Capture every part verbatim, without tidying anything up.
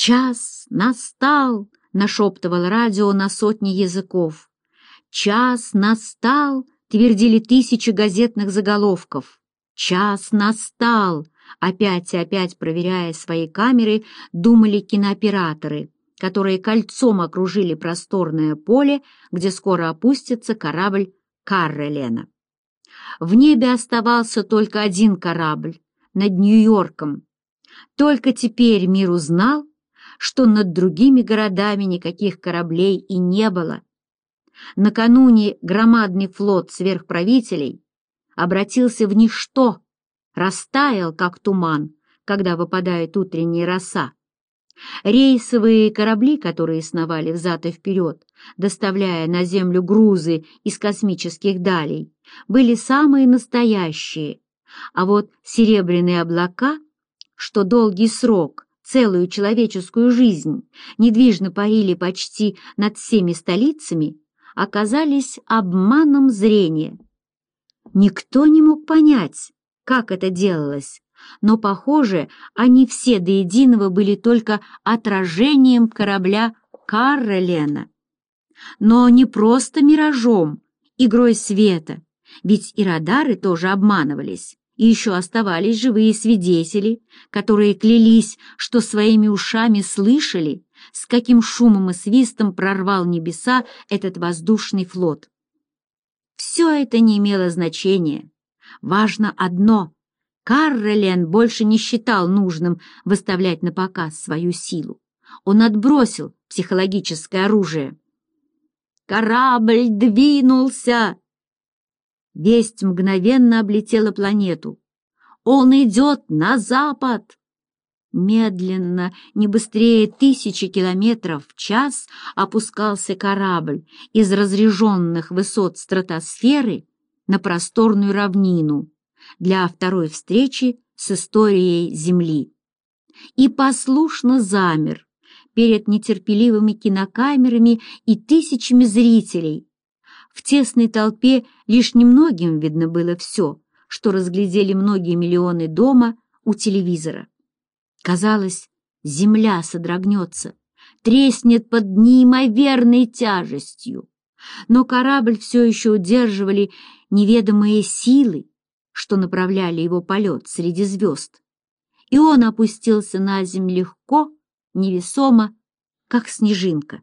«Час настал!» — нашептывал радио на сотни языков. «Час настал!» — твердили тысячи газетных заголовков. «Час настал!» — опять и опять проверяя свои камеры, думали кинооператоры, которые кольцом окружили просторное поле, где скоро опустится корабль Каррелена. В небе оставался только один корабль над Нью-Йорком. Только теперь мир узнал, что над другими городами никаких кораблей и не было. Накануне громадный флот сверхправителей обратился в ничто, растаял, как туман, когда выпадает утренняя роса. Рейсовые корабли, которые сновали взад и вперед, доставляя на Землю грузы из космических далей, были самые настоящие, а вот серебряные облака, что долгий срок, целую человеческую жизнь, недвижно парили почти над всеми столицами, оказались обманом зрения. Никто не мог понять, как это делалось, но, похоже, они все до единого были только отражением корабля Каррелена. Но не просто миражом, игрой света, ведь и радары тоже обманывались, и еще оставались живые свидетели, которые клялись, что своими ушами слышали, с каким шумом и свистом прорвал небеса этот воздушный флот. Все это не имело значения. Важно одно — Каррелен больше не считал нужным выставлять на показ свою силу. Он отбросил психологическое оружие. «Корабль двинулся!» Весть мгновенно облетела планету. «Он идет на запад!» Медленно, не быстрее тысячи километров в час, опускался корабль из разреженных высот стратосферы на просторную равнину для второй встречи с историей Земли. И послушно замер перед нетерпеливыми кинокамерами и тысячами зрителей. В тесной толпе лишь немногим видно было все, что разглядели многие миллионы дома у телевизора. Казалось, земля содрогнется, треснет под неимоверной тяжестью. Но корабль все еще удерживали неведомые силы, что направляли его полет среди звезд. И он опустился на землю легко, невесомо, как снежинка.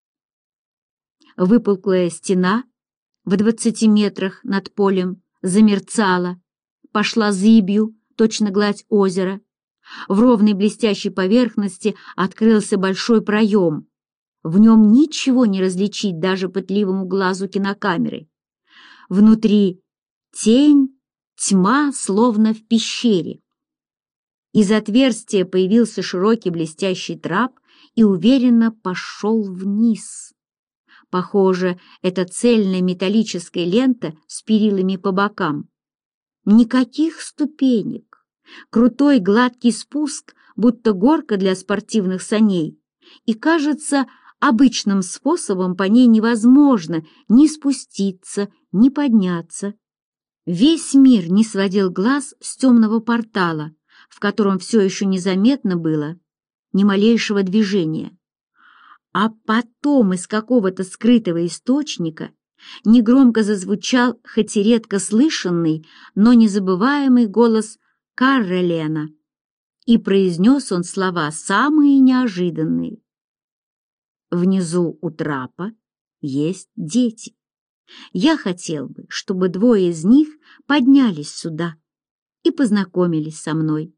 Выпуклая стена в двадцати метрах над полем замерцала, пошла зыбью, точно гладь озера. В ровной блестящей поверхности открылся большой проем. В нем ничего не различить даже пытливому глазу кинокамеры. Внутри тень, тьма, словно в пещере. Из отверстия появился широкий блестящий трап и уверенно пошел вниз. Похоже, это цельная металлическая лента с перилами по бокам. Никаких ступенек. Крутой гладкий спуск, будто горка для спортивных саней, и, кажется, обычным способом по ней невозможно ни спуститься, ни подняться. Весь мир не сводил глаз с темного портала, в котором все еще незаметно было ни малейшего движения. А потом из какого-то скрытого источника негромко зазвучал, хоть и редко слышанный, но незабываемый голос Каррелена, и произнес он слова самые неожиданные. «Внизу у трапа есть дети. Я хотел бы, чтобы двое из них поднялись сюда и познакомились со мной».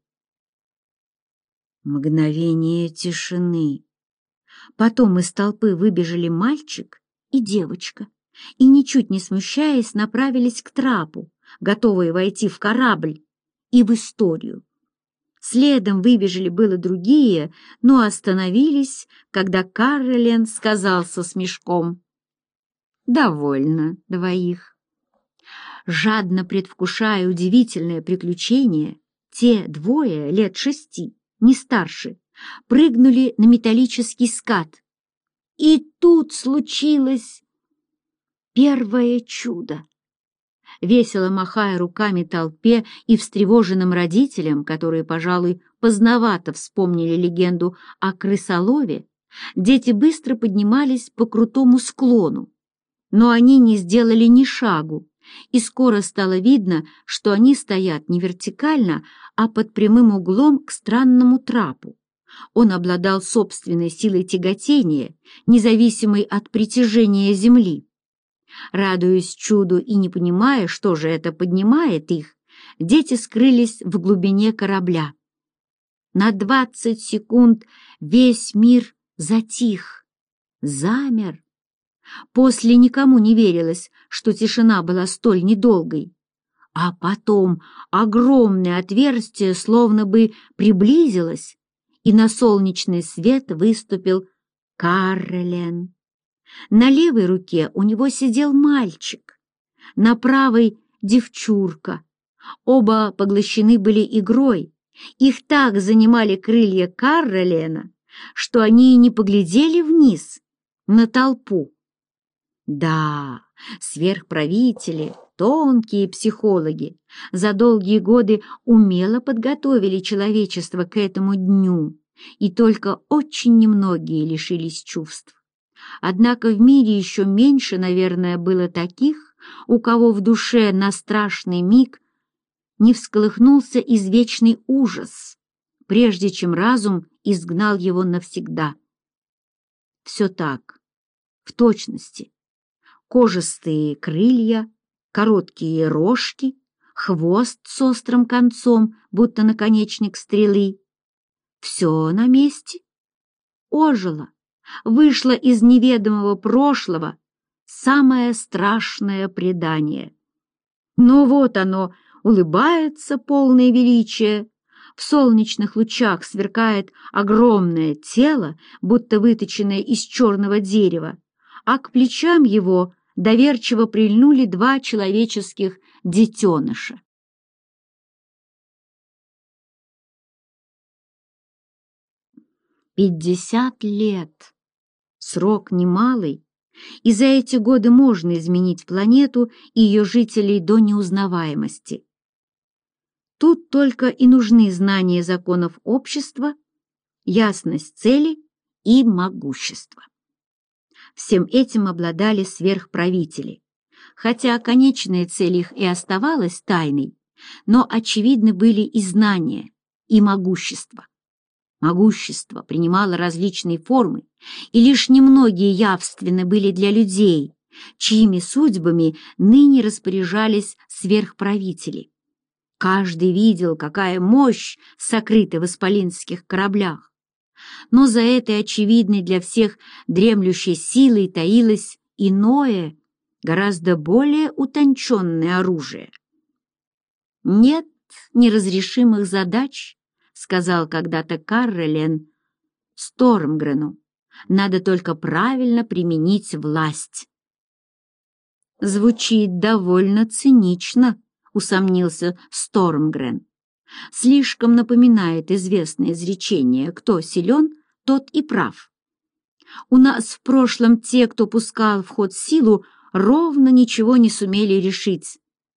Мгновение тишины. Потом из толпы выбежали мальчик и девочка, и, ничуть не смущаясь, направились к трапу, готовые войти в корабль и в историю. Следом выбежали было другие, но остановились, когда Каррелен сказал со смешком: «Довольно двоих». Жадно предвкушая удивительное приключение, те двое лет шести, не старше, прыгнули на металлический скат. И тут случилось первое чудо. Весело махая руками толпе и встревоженным родителям, которые, пожалуй, поздновато вспомнили легенду о крысолове, дети быстро поднимались по крутому склону. Но они не сделали ни шагу, и скоро стало видно, что они стоят не вертикально, а под прямым углом к странному трапу. Он обладал собственной силой тяготения, независимой от притяжения Земли. Радуясь чуду и не понимая, что же это поднимает их, дети скрылись в глубине корабля. На двадцать секунд весь мир затих, замер. После никому не верилось, что тишина была столь недолгой. А потом огромное отверстие словно бы приблизилось, и на солнечный свет выступил Каррелен. На левой руке у него сидел мальчик, на правой — девчурка. Оба поглощены были игрой. Их так занимали крылья Каррелена, что они и не поглядели вниз, на толпу. Да, сверхправители, тонкие психологи, за долгие годы умело подготовили человечество к этому дню, и только очень немногие лишились чувств. Однако в мире еще меньше, наверное, было таких, у кого в душе на страшный миг не всколыхнулся извечный ужас, прежде чем разум изгнал его навсегда. Все так, в точности. Кожистые крылья, короткие рожки, хвост с острым концом, будто наконечник стрелы. Все на месте. Ожило, вышло из неведомого прошлого самое страшное предание. Но вот оно улыбается, полное величия. В солнечных лучах сверкает огромное тело, будто выточенное из черного дерева, а к плечам его доверчиво прильнули два человеческих детеныша. Пятьдесят лет. Срок немалый, и за эти годы можно изменить планету и ее жителей до неузнаваемости. Тут только и нужны знания законов общества, ясность цели и могущество. Всем этим обладали сверхправители. Хотя конечная цель их и оставалась тайной, но очевидны были и знания, и могущество. Могущество принимало различные формы, и лишь немногие явственны были для людей, чьими судьбами ныне распоряжались сверхправители. Каждый видел, какая мощь сокрыта в исполинских кораблях. Но за этой очевидной для всех дремлющей силой таилось иное, гораздо более утонченное оружие. «Нет неразрешимых задач», — сказал когда-то Каррелен Стормгрену, «надо только правильно применить власть». «Звучит довольно цинично», — усомнился Стормгрен. «Слишком напоминает известное изречение: кто силен, тот и прав. У нас в прошлом те, кто пускал в ход силу, ровно ничего не сумели решить.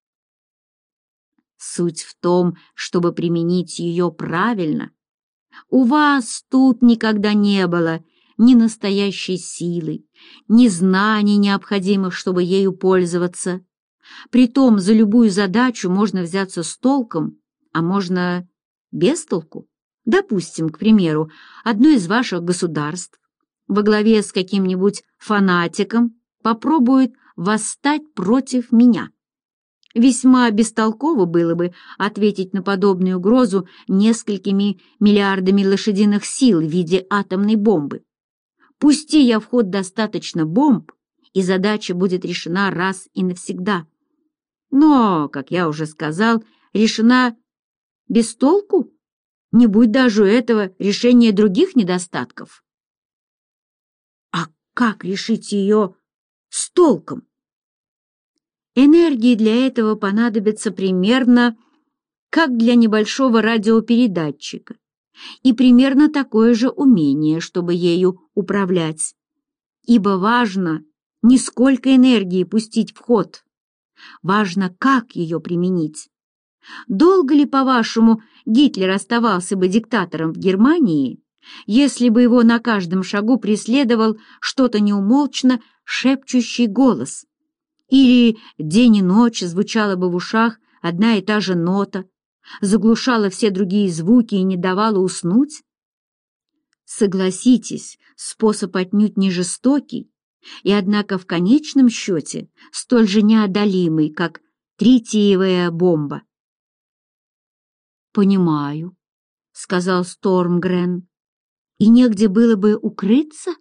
Суть в том, чтобы применить ее правильно. У вас тут никогда не было ни настоящей силы, ни знаний, необходимых, чтобы ею пользоваться. Притом за любую задачу можно взяться с толком, а можно без толку. Допустим, к примеру, одно из ваших государств во главе с каким-нибудь фанатиком попробует восстать против меня. Весьма бестолково было бы ответить на подобную угрозу несколькими миллиардами лошадиных сил в виде атомной бомбы. Пусти я в ход достаточно бомб, и задача будет решена раз и навсегда. Но, как я уже сказал, решена без толку, не будь даже у этого решения других недостатков. А как решить ее с толком? Энергии для этого понадобится примерно как для небольшого радиопередатчика, и примерно такое же умение, чтобы ею управлять. Ибо важно не сколько энергии пустить в ход, Важно, как ее применить. Долго ли, по-вашему, Гитлер оставался бы диктатором в Германии, если бы его на каждом шагу преследовал что-то неумолчно шепчущий голос? Или день и ночь звучала бы в ушах одна и та же нота, заглушала все другие звуки и не давала уснуть? Согласитесь, способ отнюдь не жестокий, и, однако, в конечном счете столь же неодолимый, как тритиевая бомба. «Понимаю», — сказал Стормгрен. «И негде было бы укрыться?»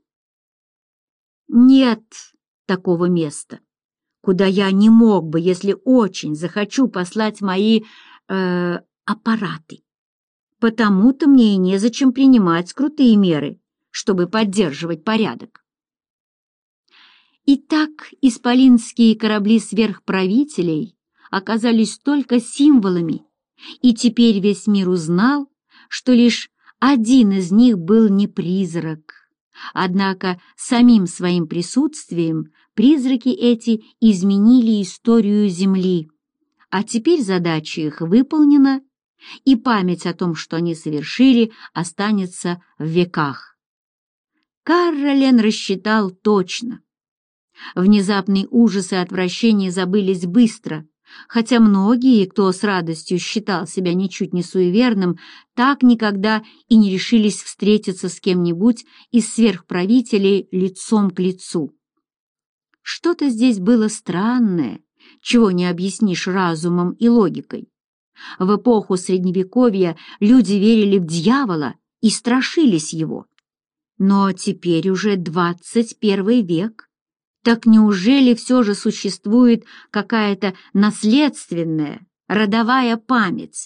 «Нет такого места, куда я не мог бы, если очень захочу, послать мои э, аппараты. Потому-то мне и незачем принимать крутые меры, чтобы поддерживать порядок». Итак, исполинские корабли сверхправителей оказались только символами, и теперь весь мир узнал, что лишь один из них был не призрак. Однако самим своим присутствием призраки эти изменили историю Земли, а теперь задача их выполнена, и память о том, что они совершили, останется в веках. Карролен рассчитал точно. Внезапный ужас и отвращение забылись быстро, хотя многие, кто с радостью считал себя ничуть не суеверным, так никогда и не решились встретиться с кем-нибудь из сверхправителей лицом к лицу. Что-то здесь было странное, чего не объяснишь разумом и логикой. В эпоху Средневековья люди верили в дьявола и страшились его. Но теперь уже двадцать первый век. Так неужели все же существует какая-то наследственная, родовая память?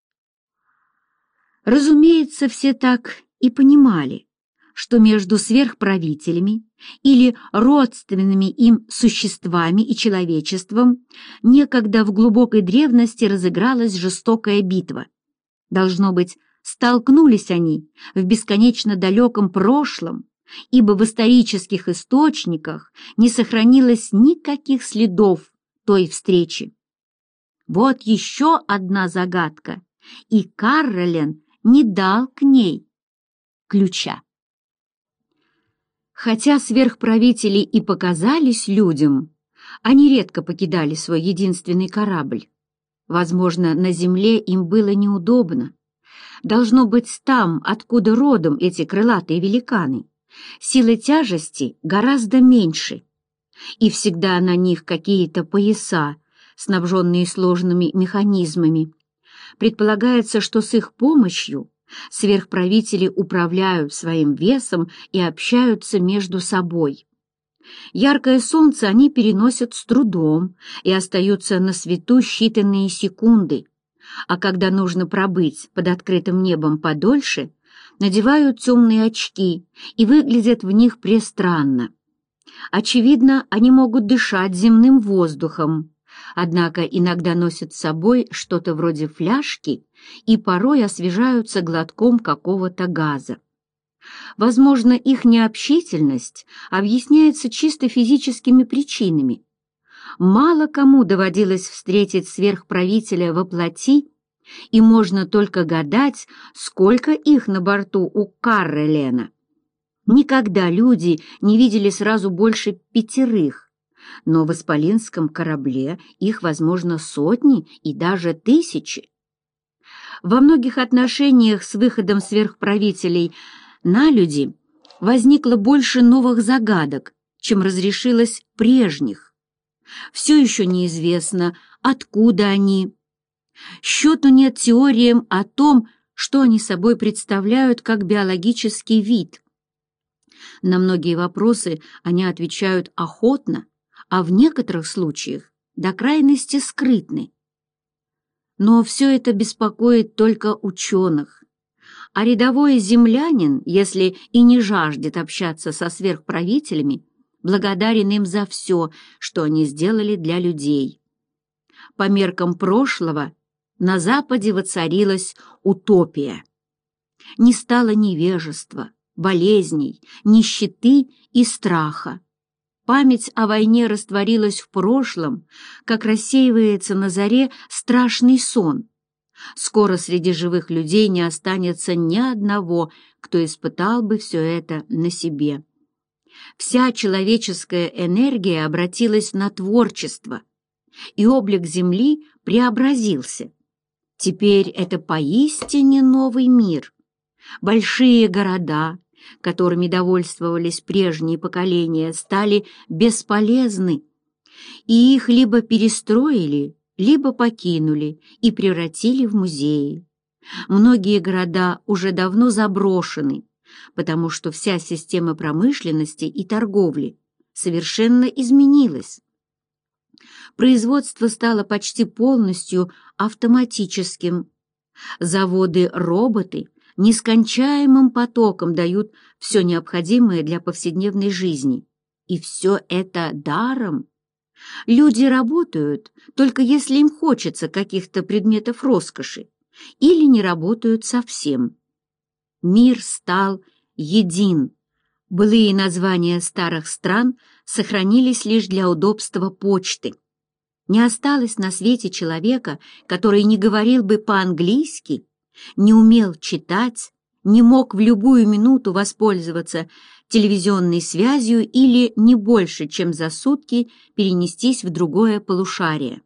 Разумеется, все так и понимали, что между сверхправителями или родственными им существами и человечеством некогда в глубокой древности разыгралась жестокая битва. Должно быть, столкнулись они в бесконечно далеком прошлом, ибо в исторических источниках не сохранилось никаких следов той встречи. Вот еще одна загадка, и Карролен не дал к ней ключа. Хотя сверхправители и показались людям, они редко покидали свой единственный корабль. Возможно, на земле им было неудобно. Должно быть, там, откуда родом эти крылатые великаны, силы тяжести гораздо меньше, и всегда на них какие-то пояса, снабженные сложными механизмами. Предполагается, что с их помощью сверхправители управляют своим весом и общаются между собой. Яркое солнце они переносят с трудом и остаются на свету считанные секунды, а когда нужно пробыть под открытым небом подольше, надевают темные очки и выглядят в них престранно. Очевидно, они могут дышать земным воздухом, однако иногда носят с собой что-то вроде фляжки и порой освежаются глотком какого-то газа. Возможно, их необщительность объясняется чисто физическими причинами. Мало кому доводилось встретить сверхправителя во плоти, и можно только гадать, сколько их на борту у Карролена. Никогда люди не видели сразу больше пятерых, но в исполинском корабле их, возможно, сотни и даже тысячи. Во многих отношениях с выходом сверхправителей на люди возникло больше новых загадок, чем разрешилось прежних. Все еще неизвестно, откуда они. Счету нет теориям о том, что они собой представляют как биологический вид. На многие вопросы они отвечают охотно, а в некоторых случаях до крайности скрытны. Но все это беспокоит только ученых, а рядовой землянин, если и не жаждет общаться со сверхправителями, благодарен им за все, что они сделали для людей. По меркам прошлого на Западе воцарилась утопия. Не стало невежества, болезней, нищеты и страха. Память о войне растворилась в прошлом, как рассеивается на заре страшный сон. Скоро среди живых людей не останется ни одного, кто испытал бы все это на себе. Вся человеческая энергия обратилась на творчество, и облик Земли преобразился. Теперь это поистине новый мир. Большие города, которыми довольствовались прежние поколения, стали бесполезны, и их либо перестроили, либо покинули и превратили в музеи. Многие города уже давно заброшены, потому что вся система промышленности и торговли совершенно изменилась. Производство стало почти полностью автоматическим. Заводы-роботы нескончаемым потоком дают все необходимое для повседневной жизни. И все это даром. Люди работают, только если им хочется каких-то предметов роскоши, или не работают совсем. Мир стал един. Былые названия старых стран сохранились лишь для удобства почты. Не осталось на свете человека, который не говорил бы по-английски, не умел читать, не мог в любую минуту воспользоваться телевизионной связью или не больше, чем за сутки перенестись в другое полушарие.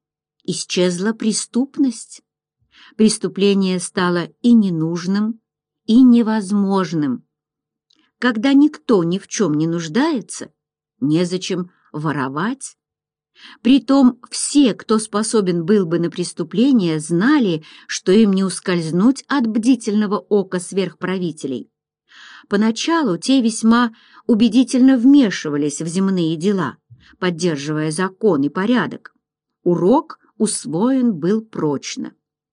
Исчезла преступность. Преступление стало и ненужным, и невозможным. Когда никто ни в чем не нуждается, незачем воровать. Притом все, кто способен был бы на преступление, знали, что им не ускользнуть от бдительного ока сверхправителей. Поначалу те весьма убедительно вмешивались в земные дела, поддерживая закон и порядок. Урок усвоен был прочно.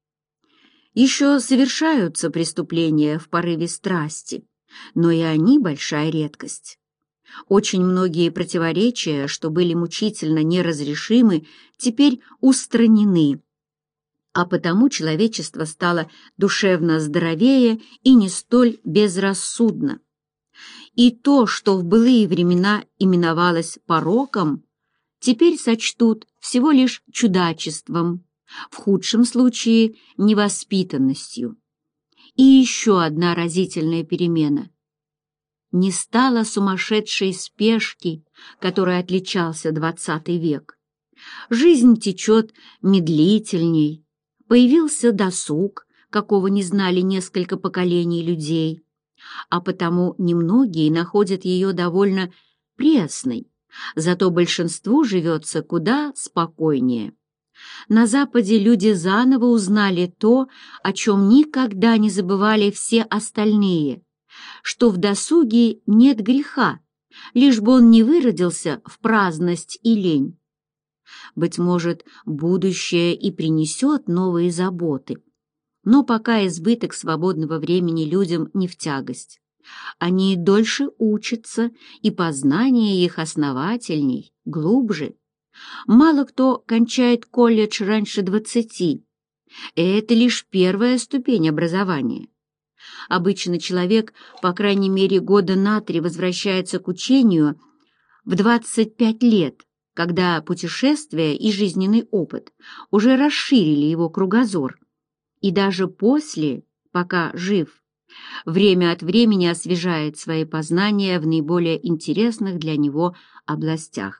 Еще совершаются преступления в порыве страсти, но и они большая редкость. Очень многие противоречия, что были мучительно неразрешимы, теперь устранены, а потому человечество стало душевно здоровее и не столь безрассудно. И то, что в былые времена именовалось пороком, теперь сочтут всего лишь чудачеством, в худшем случае невоспитанностью. И еще одна разительная перемена. Не стало сумасшедшей спешки, которой отличался двадцатый век. Жизнь течет медлительней, появился досуг, какого не знали несколько поколений людей, а потому немногие находят ее довольно пресной, зато большинству живется куда спокойнее. На Западе люди заново узнали то, о чем никогда не забывали все остальные, что в досуге нет греха, лишь бы он не выродился в праздность и лень. Быть может, будущее и принесет новые заботы, но пока избыток свободного времени людям не в тягость. Они дольше учатся, и познание их основательней, глубже. Мало кто кончает колледж раньше двадцати, и это лишь первая ступень образования. Обычно человек, по крайней мере, года на три возвращается к учению в двадцать пять лет, когда путешествия и жизненный опыт уже расширили его кругозор. И даже после, пока жив, время от времени освежает свои познания в наиболее интересных для него областях.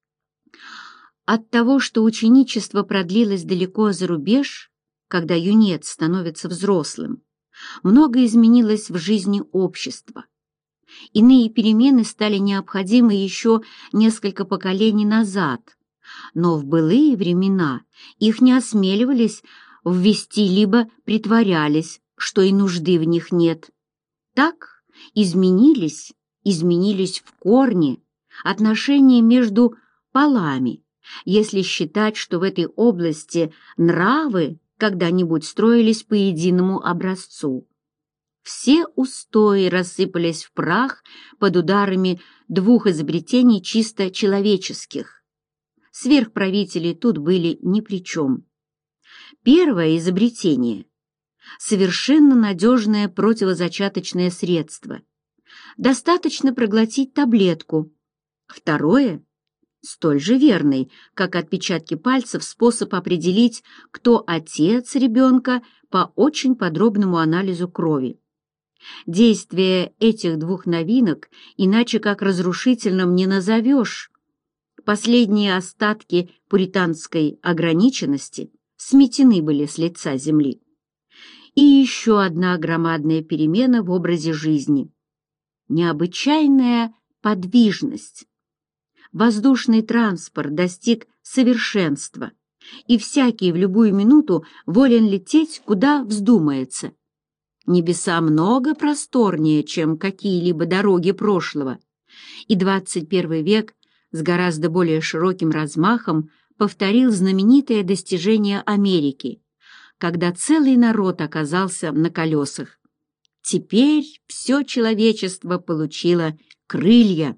От того, что ученичество продлилось далеко за рубеж, когда юнец становится взрослым, многое изменилось в жизни общества. Иные перемены стали необходимы еще несколько поколений назад, но в былые времена их не осмеливались ввести либо притворялись, что и нужды в них нет. Так изменились, изменились в корне отношения между полами, если считать, что в этой области нравы когда-нибудь строились по единому образцу. Все устои рассыпались в прах под ударами двух изобретений чисто человеческих. Сверхправители тут были ни при чем. Первое изобретение — совершенно надежное противозачаточное средство. Достаточно проглотить таблетку, Второе — столь же верный, как отпечатки пальцев, способ определить, кто отец ребенка по очень подробному анализу крови. Действие этих двух новинок иначе как разрушительным не назовешь. Последние остатки пуританской ограниченности сметены были с лица земли. И еще одна громадная перемена в образе жизни — необычайная подвижность. Воздушный транспорт достиг совершенства, и всякий в любую минуту волен лететь, куда вздумается. Небеса много просторнее, чем какие-либо дороги прошлого, и двадцать первый век с гораздо более широким размахом повторил знаменитое достижение Америки, когда целый народ оказался на колесах. Теперь все человечество получило крылья.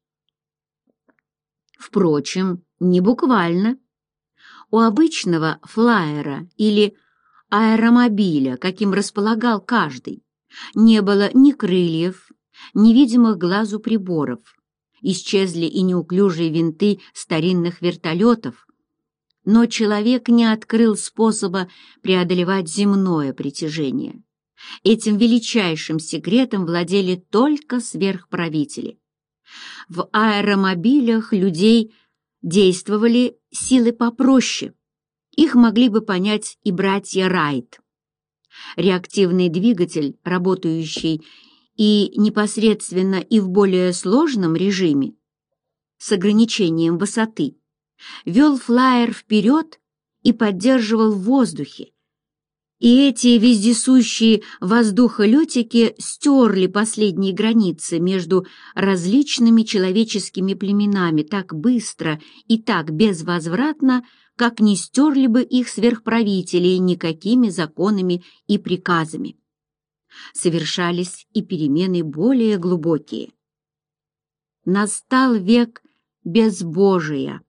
Впрочем, не буквально. У обычного флайера или аэромобиля, каким располагал каждый, не было ни крыльев, ни видимых глазу приборов. Исчезли и неуклюжие винты старинных вертолетов. Но человек не открыл способа преодолевать земное притяжение. Этим величайшим секретом владели только сверхправители. В аэромобилях людей действовали силы попроще. Их могли бы понять и братья Райт. Реактивный двигатель, работающий и непосредственно и в более сложном режиме, с ограничением высоты, вел флайер вперед и поддерживал в воздухе. И эти вездесущие воздухолетики стерли последние границы между различными человеческими племенами так быстро и так безвозвратно, как не стерли бы их сверхправители никакими законами и приказами. Совершались и перемены более глубокие. Настал век безбожия.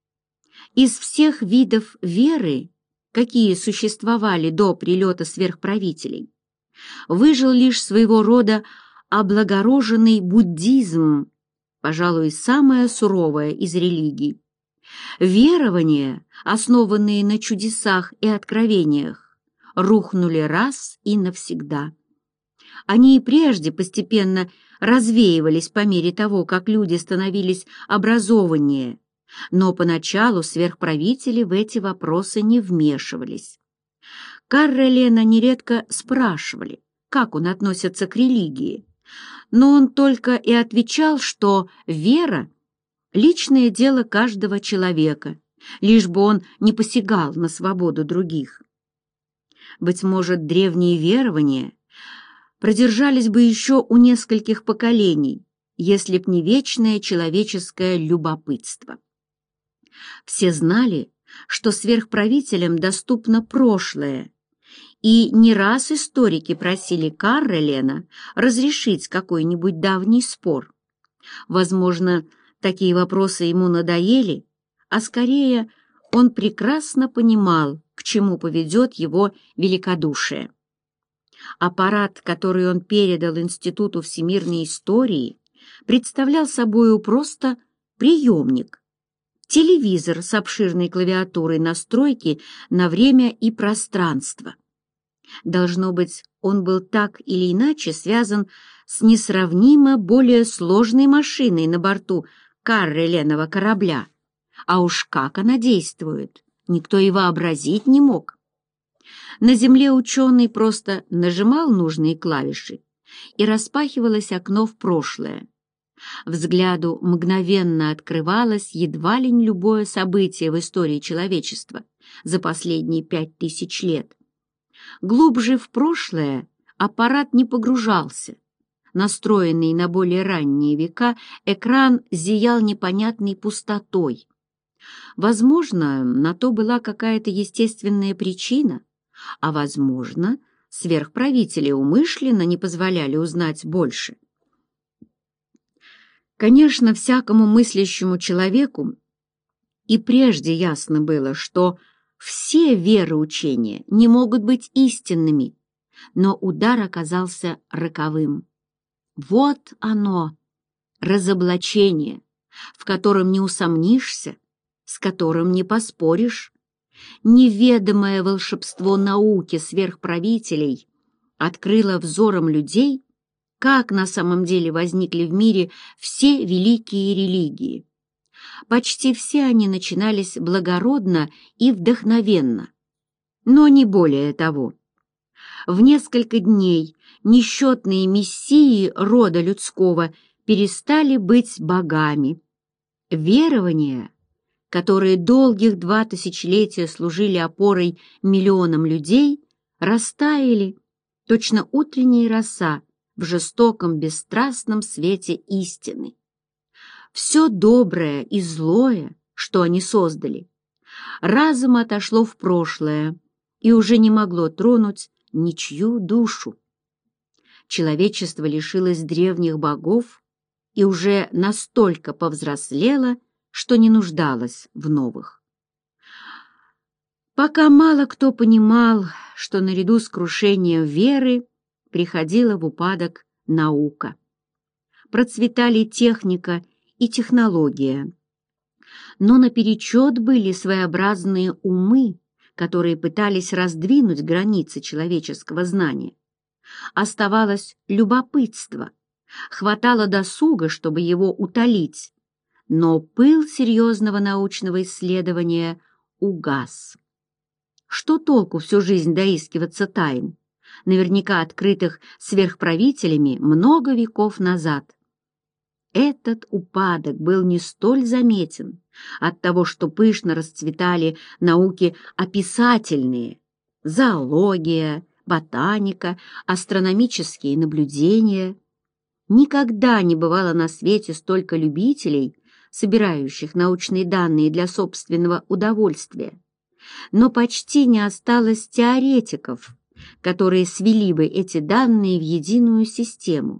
Из всех видов веры, какие существовали до прилета сверхправителей, выжил лишь своего рода облагороженный буддизм, пожалуй, самая суровая из религий. Верования, основанные на чудесах и откровениях, рухнули раз и навсегда. Они и прежде постепенно развеивались по мере того, как люди становились образованнее, но поначалу сверхправители в эти вопросы не вмешивались. Каррелена нередко спрашивали, как он относится к религии, но он только и отвечал, что вера — личное дело каждого человека, лишь бы он не посягал на свободу других. Быть может, древние верования продержались бы еще у нескольких поколений, если б не вечное человеческое любопытство. Все знали, что сверхправителям доступно прошлое, и не раз историки просили Каррелена разрешить какой-нибудь давний спор. Возможно, такие вопросы ему надоели, а скорее он прекрасно понимал, к чему поведет его великодушие. Аппарат, который он передал Институту всемирной истории, представлял собою просто приемник, телевизор с обширной клавиатурой настройки на время и пространство. Должно быть, он был так или иначе связан с несравнимо более сложной машиной на борту Карреленова корабля, а уж как она действует, никто и вообразить не мог. На земле ученый просто нажимал нужные клавиши, и распахивалось окно в прошлое. Взгляду мгновенно открывалось едва ли не любое событие в истории человечества за последние пять тысяч лет. Глубже в прошлое аппарат не погружался. Настроенный на более ранние века, экран зиял непонятной пустотой. Возможно, на то была какая-то естественная причина, а, возможно, сверхправители умышленно не позволяли узнать больше. Конечно, всякому мыслящему человеку и прежде ясно было, что все вероучения не могут быть истинными, но удар оказался роковым. Вот оно, разоблачение, в котором не усомнишься, с которым не поспоришь. Неведомое волшебство науки сверхправителей открыло взором людей, как на самом деле возникли в мире все великие религии. Почти все они начинались благородно и вдохновенно, но не более того. В несколько дней несчетные мессии рода людского перестали быть богами. Верования, которые долгих два тысячелетия служили опорой миллионам людей, растаяли, точно утренняя роса в жестоком бесстрастном свете истины. Все доброе и злое, что они создали, разом отошло в прошлое и уже не могло тронуть ничью душу. Человечество лишилось древних богов и уже настолько повзрослело, что не нуждалось в новых. Пока мало кто понимал, что наряду с крушением веры приходила в упадок наука. Процветали техника и технология. Но наперечет были своеобразные умы, которые пытались раздвинуть границы человеческого знания. Оставалось любопытство, хватало досуга, чтобы его утолить, но пыл серьезного научного исследования угас. Что толку всю жизнь доискиваться тайн, наверняка открытых сверхправителями много веков назад? Этот упадок был не столь заметен от того, что пышно расцветали науки описательные, зоология, ботаника, астрономические наблюдения. Никогда не бывало на свете столько любителей, собирающих научные данные для собственного удовольствия, но почти не осталось теоретиков, которые свели бы эти данные в единую систему.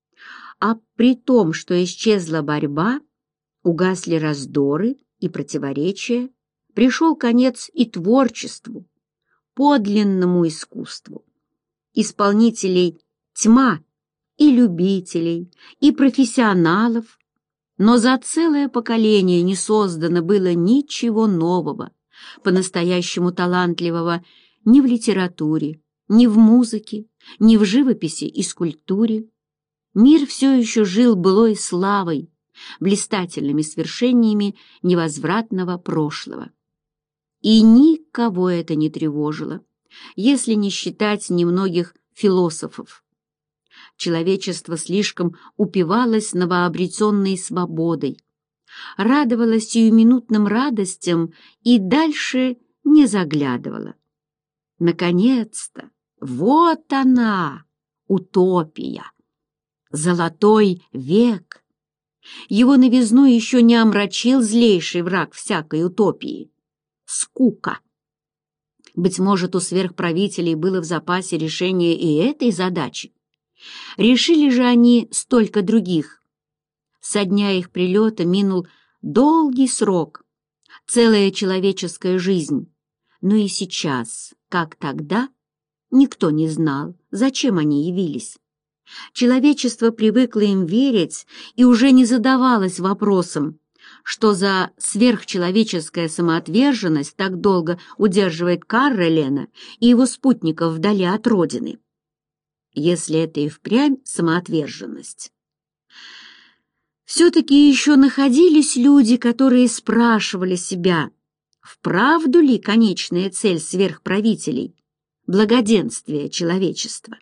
А при том, что исчезла борьба, угасли раздоры и противоречия, пришел конец и творчеству, подлинному искусству. Исполнителей тьма, и любителей, и профессионалов, но за целое поколение не создано было ничего нового, по-настоящему талантливого ни в литературе, ни в музыке, ни в живописи и скульптуре. Мир все еще жил былой славой, блистательными свершениями невозвратного прошлого. И никого это не тревожило, если не считать немногих философов. Человечество слишком упивалось новообретенной свободой, радовалось сиюминутным радостям и дальше не заглядывало. Наконец-то, вот она, утопия, золотой век. Его новизну еще не омрачил злейший враг всякой утопии — скука. Быть может, у сверхправителей было в запасе решение и этой задачи. Решили же они столько других. Со дня их прилета минул долгий срок, целая человеческая жизнь. Но и сейчас, как тогда, никто не знал, зачем они явились. Человечество привыкло им верить и уже не задавалось вопросом, что за сверхчеловеческая самоотверженность так долго удерживает Каррелена и его спутников вдали от родины. Если это и впрямь самоотверженность. Все-таки еще находились люди, которые спрашивали себя, вправду ли конечная цель сверхправителей — благоденствие человечества.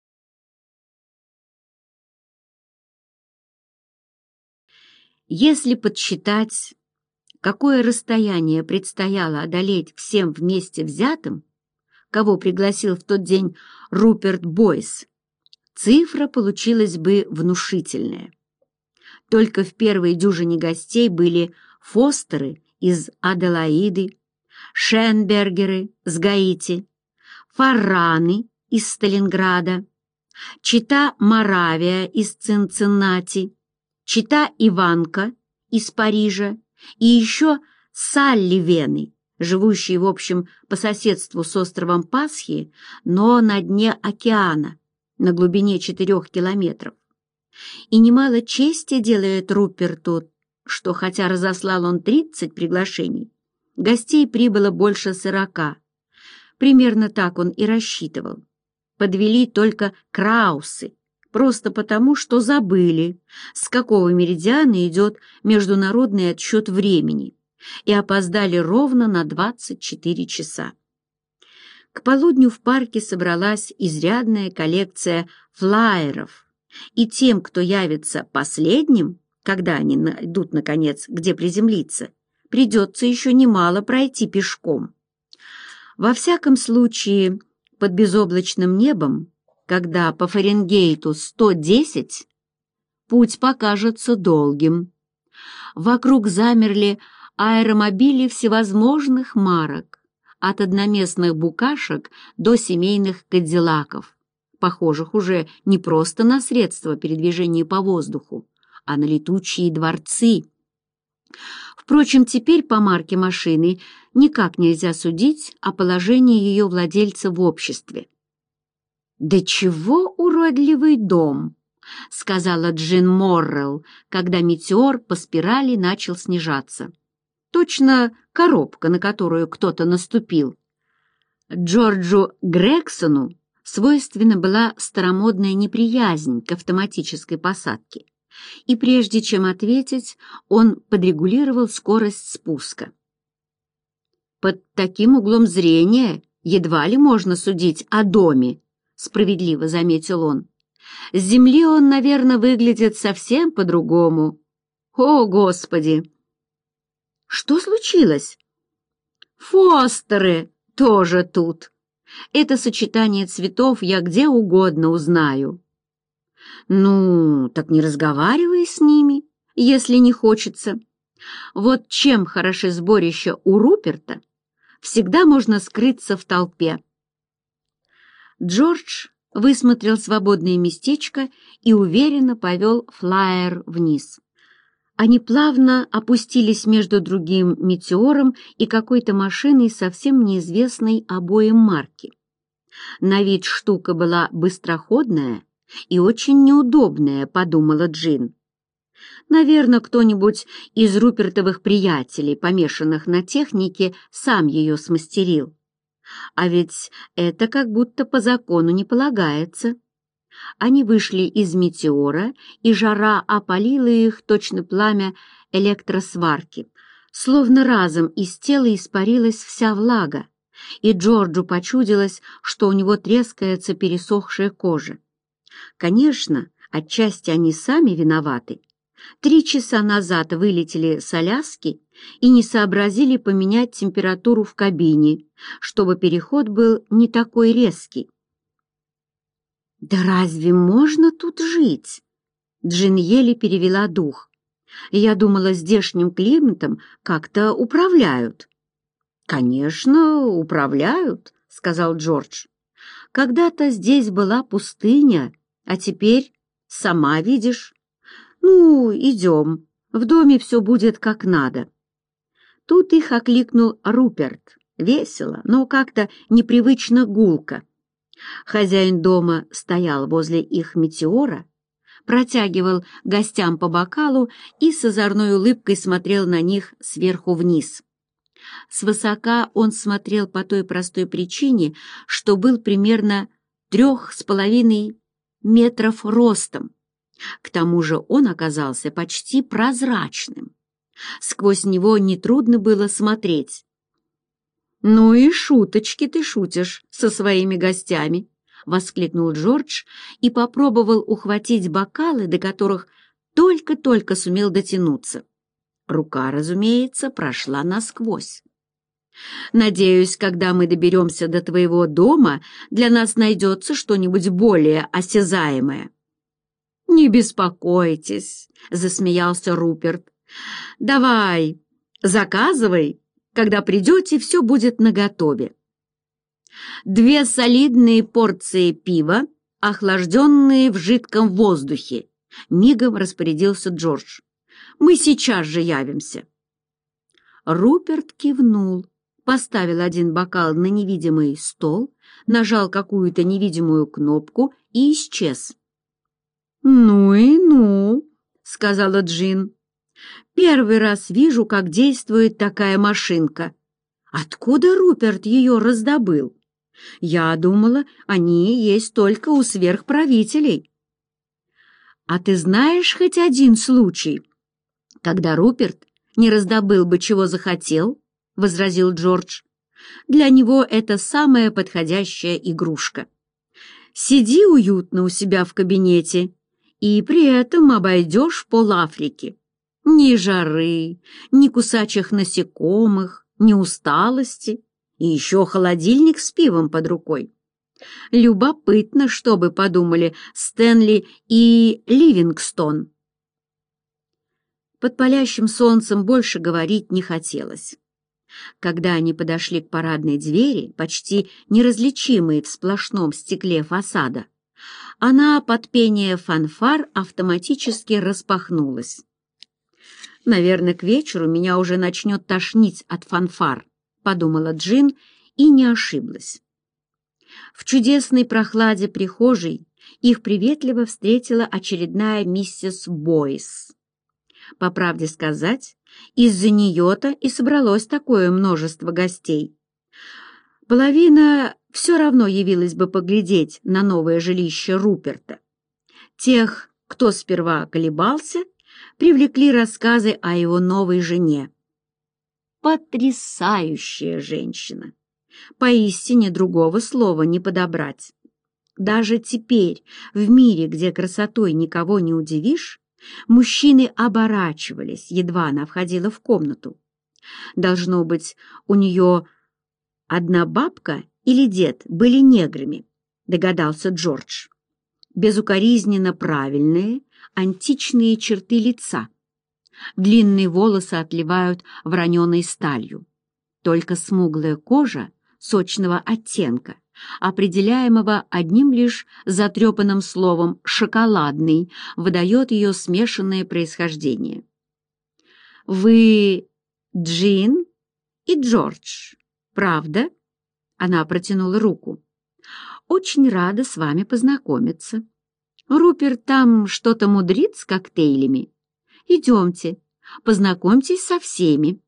Если подсчитать, какое расстояние предстояло одолеть всем вместе взятым, кого пригласил в тот день Руперт Бойс, цифра получилась бы внушительная. Только в первой дюжине гостей были Фостеры из Аделаиды, Шенбергеры с Гаити, Фарраны из Сталинграда, чита Моравия из Цинциннати, чита Иванка из Парижа и еще Салливены, живущие, в общем, по соседству с островом Пасхи, но на дне океана, на глубине четырех километров. И немало чести делает Руперту что хотя разослал он тридцать приглашений, гостей прибыло больше сорока. Примерно так он и рассчитывал. Подвели только Краусы, просто потому, что забыли, с какого меридиана идет международный отсчет времени, и опоздали ровно на двадцать четыре часа. К полудню в парке собралась изрядная коллекция флаеров, и тем, кто явится последним, когда они найдут, наконец, где приземлиться, придется еще немало пройти пешком. Во всяком случае, под безоблачным небом, когда по Фаренгейту сто десять, путь покажется долгим. Вокруг замерли аэромобили всевозможных марок, от одноместных букашек до семейных кадиллаков, похожих уже не просто на средства передвижения по воздуху, а на летучие дворцы. Впрочем, теперь по марке машины никак нельзя судить о положении ее владельца в обществе. «Да чего уродливый дом!» — сказала Джин Моррелл, когда метеор по спирали начал снижаться. Точно коробка, на которую кто-то наступил. Джорджу Грексону свойственна была старомодная неприязнь к автоматической посадке, и прежде чем ответить, он подрегулировал скорость спуска. «Под таким углом зрения едва ли можно судить о доме», — справедливо заметил он. «С земли он, наверное, выглядит совсем по-другому. О, Господи!» «Что случилось?» «Фостеры тоже тут. Это сочетание цветов я где угодно узнаю». «Ну, так не разговаривай с ними, если не хочется. Вот чем хороши сборища у Руперта, всегда можно скрыться в толпе». Джордж высмотрел свободное местечко и уверенно повел флаер вниз. Они плавно опустились между другим метеором и какой-то машиной совсем неизвестной обоим марки. На вид штука была быстроходная и очень неудобная, подумала Джин. Наверное, кто-нибудь из Рупертовых приятелей, помешанных на технике, сам ее смастерил. А ведь это как будто по закону не полагается. Они вышли из метеора, и жара опалила их, точно пламя электросварки. Словно разом из тела испарилась вся влага, и Джорджу почудилось, что у него трескается пересохшая кожа. Конечно, отчасти они сами виноваты. Три часа назад вылетели с Аляски и не сообразили поменять температуру в кабине, чтобы переход был не такой резкий. «Да разве можно тут жить?» Джин еле перевела дух. «Я думала, здешним климатом как-то управляют». «Конечно, управляют», — сказал Джордж. «Когда-то здесь была пустыня, а теперь, сама видишь. Ну, идем, в доме все будет как надо». Тут их окликнул Руперт. Весело, но как-то непривычно гулко. Хозяин дома стоял возле их метеора, протягивал гостям по бокалу и с озорной улыбкой смотрел на них сверху вниз. Свысока он смотрел по той простой причине, что был примерно трех с половиной метров ростом. К тому же он оказался почти прозрачным. Сквозь него нетрудно было смотреть. «Ну и шуточки ты шутишь со своими гостями!» — воскликнул Джордж и попробовал ухватить бокалы, до которых только-только сумел дотянуться. Рука, разумеется, прошла насквозь. «Надеюсь, когда мы доберемся до твоего дома, для нас найдется что-нибудь более осязаемое». «Не беспокойтесь», — засмеялся Руперт. «Давай, заказывай. Когда придете, все будет наготове. Две солидные порции пива, охлажденные в жидком воздухе», — мигом распорядился Джордж. «Мы сейчас же явимся». Руперт кивнул, поставил один бокал на невидимый стол, нажал какую-то невидимую кнопку и исчез. «Ну и ну», — сказала Джин. Первый раз вижу, как действует такая машинка. Откуда Руперт ее раздобыл? Я думала, они есть только у сверхправителей. А ты знаешь хоть один случай, когда Руперт не раздобыл бы, чего захотел? — возразил Джордж. Для него это самая подходящая игрушка. Сиди уютно у себя в кабинете, и при этом обойдешь пол Африки. Ни жары, ни кусачих насекомых, ни усталости, и еще холодильник с пивом под рукой. Любопытно, что бы подумали Стэнли и Ливингстон. Под палящим солнцем больше говорить не хотелось. Когда они подошли к парадной двери, почти неразличимой в сплошном стекле фасада, она под пение фанфар автоматически распахнулась. «Наверное, к вечеру меня уже начнет тошнить от фанфар», — подумала Джин и не ошиблась. В чудесной прохладе прихожей их приветливо встретила очередная миссис Бойс. По правде сказать, из-за нее-то и собралось такое множество гостей. Половина все равно явилась бы поглядеть на новое жилище Руперта. Тех, кто сперва колебался, привлекли рассказы о его новой жене. Потрясающая женщина! Поистине другого слова не подобрать. Даже теперь, в мире, где красотой никого не удивишь, мужчины оборачивались, едва она входила в комнату. Должно быть, у нее одна бабка или дед были неграми, догадался Джордж. Безукоризненно правильные, античные черты лица. Длинные волосы отливают вороненой сталью. Только смуглая кожа сочного оттенка, определяемого одним лишь затрепанным словом «шоколадный», выдает ее смешанное происхождение. «Вы Джин и Джордж, правда?» Она протянула руку. «Очень рада с вами познакомиться. Руперт там что-то мудрит с коктейлями. Идемте, познакомьтесь со всеми».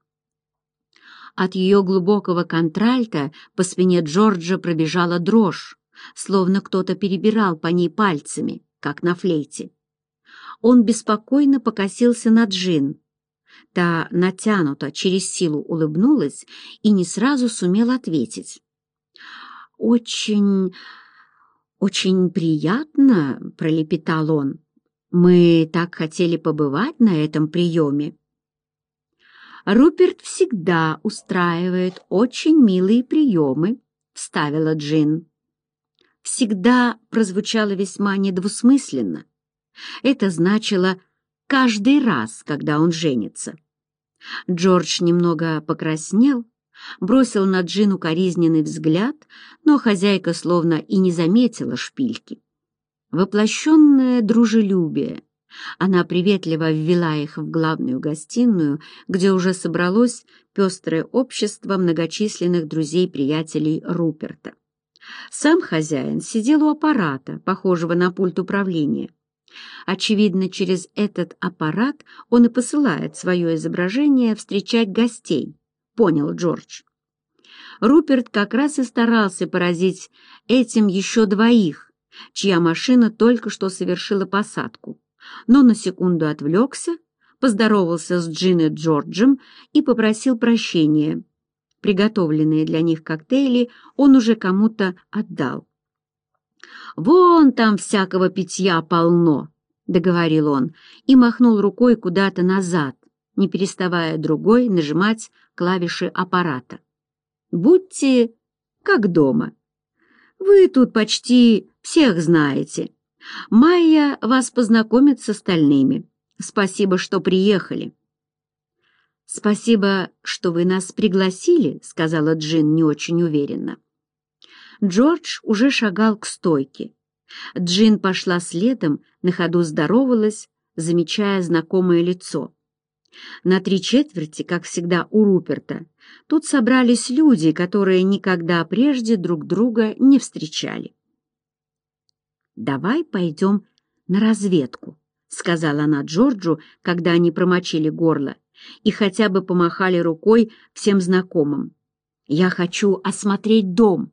От ее глубокого контральта по спине Джорджа пробежала дрожь, словно кто-то перебирал по ней пальцами, как на флейте. Он беспокойно покосился на Джин. Та натянуто через силу улыбнулась и не сразу сумела ответить. «Очень, очень приятно», — пролепетал он. «Мы так хотели побывать на этом приеме». «Руперт всегда устраивает очень милые приемы», — вставила Джин. «Всегда» прозвучало весьма недвусмысленно. Это значило «каждый раз, когда он женится». Джордж немного покраснел, бросил на Джин укоризненный взгляд, но хозяйка словно и не заметила шпильки. Воплощенное дружелюбие. Она приветливо ввела их в главную гостиную, где уже собралось пестрое общество многочисленных друзей-приятелей Руперта. Сам хозяин сидел у аппарата, похожего на пульт управления. Очевидно, через этот аппарат он и посылает свое изображение встречать гостей, понял Джордж. Руперт как раз и старался поразить этим еще двоих, чья машина только что совершила посадку, но на секунду отвлекся, поздоровался с Джин и Джорджем и попросил прощения. Приготовленные для них коктейли он уже кому-то отдал. «Вон там всякого питья полно», — договорил он и махнул рукой куда-то назад, не переставая другой нажимать клавиши аппарата. «Будьте как дома. Вы тут почти всех знаете. Майя вас познакомит с остальными. Спасибо, что приехали». «Спасибо, что вы нас пригласили», — сказала Джин не очень уверенно. Джордж уже шагал к стойке. Джин пошла следом, на ходу здоровалась, замечая знакомое лицо. На три четверти, как всегда у Руперта, тут собрались люди, которые никогда прежде друг друга не встречали. «Давай пойдем на разведку», — сказала она Джорджу, когда они промочили горло и хотя бы помахали рукой всем знакомым. «Я хочу осмотреть дом».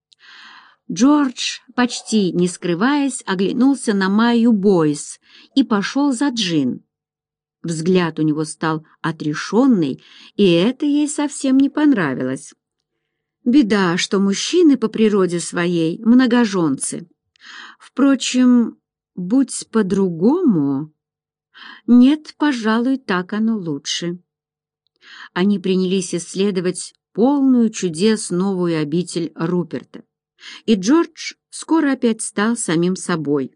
Джордж, почти не скрываясь, оглянулся на Майю Бойс и пошел за Джин. Взгляд у него стал отрешенный, и это ей совсем не понравилось. Беда, что мужчины по природе своей многоженцы. Впрочем, будь по-другому... Нет, пожалуй, так оно лучше. Они принялись исследовать полную чудес новую обитель Руперта, и Джордж скоро опять стал самим собой.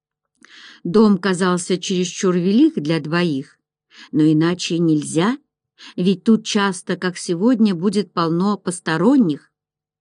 Дом казался чересчур велик для двоих, но иначе нельзя, ведь тут часто, как сегодня, будет полно посторонних.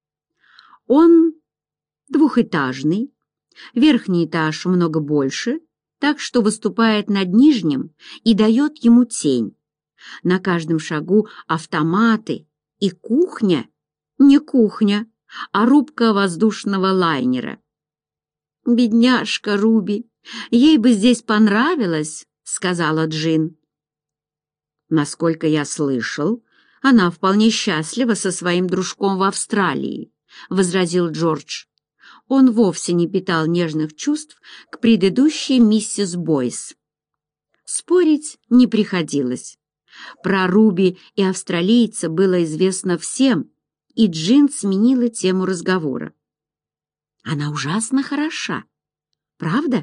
Он двухэтажный, верхний этаж много больше, так что выступает над нижним и дает ему тень. На каждом шагу автоматы и кухня, не кухня, а рубка воздушного лайнера. «Бедняжка Руби, ей бы здесь понравилось», — сказала Джин. «Насколько я слышал, она вполне счастлива со своим дружком в Австралии», — возразил Джордж. Он вовсе не питал нежных чувств к предыдущей миссис Бойс. Спорить не приходилось. Про Руби и австралийца было известно всем, и Джин сменила тему разговора. «Она ужасно хороша, правда?»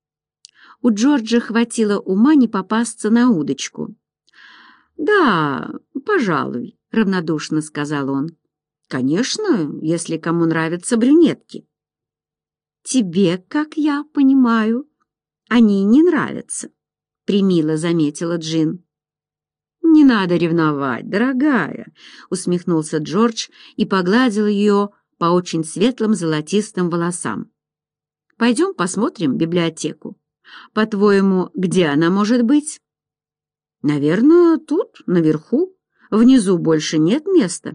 У Джорджа хватило ума не попасться на удочку. «Да, пожалуй», — равнодушно сказал он. «Конечно, если кому нравятся брюнетки». «Тебе, как я понимаю, они не нравятся», — премило заметила Джин. «Не надо ревновать, дорогая», — усмехнулся Джордж и погладил ее по очень светлым золотистым волосам. «Пойдем посмотрим библиотеку. По-твоему, где она может быть?» «Наверное, тут, наверху. Внизу больше нет места».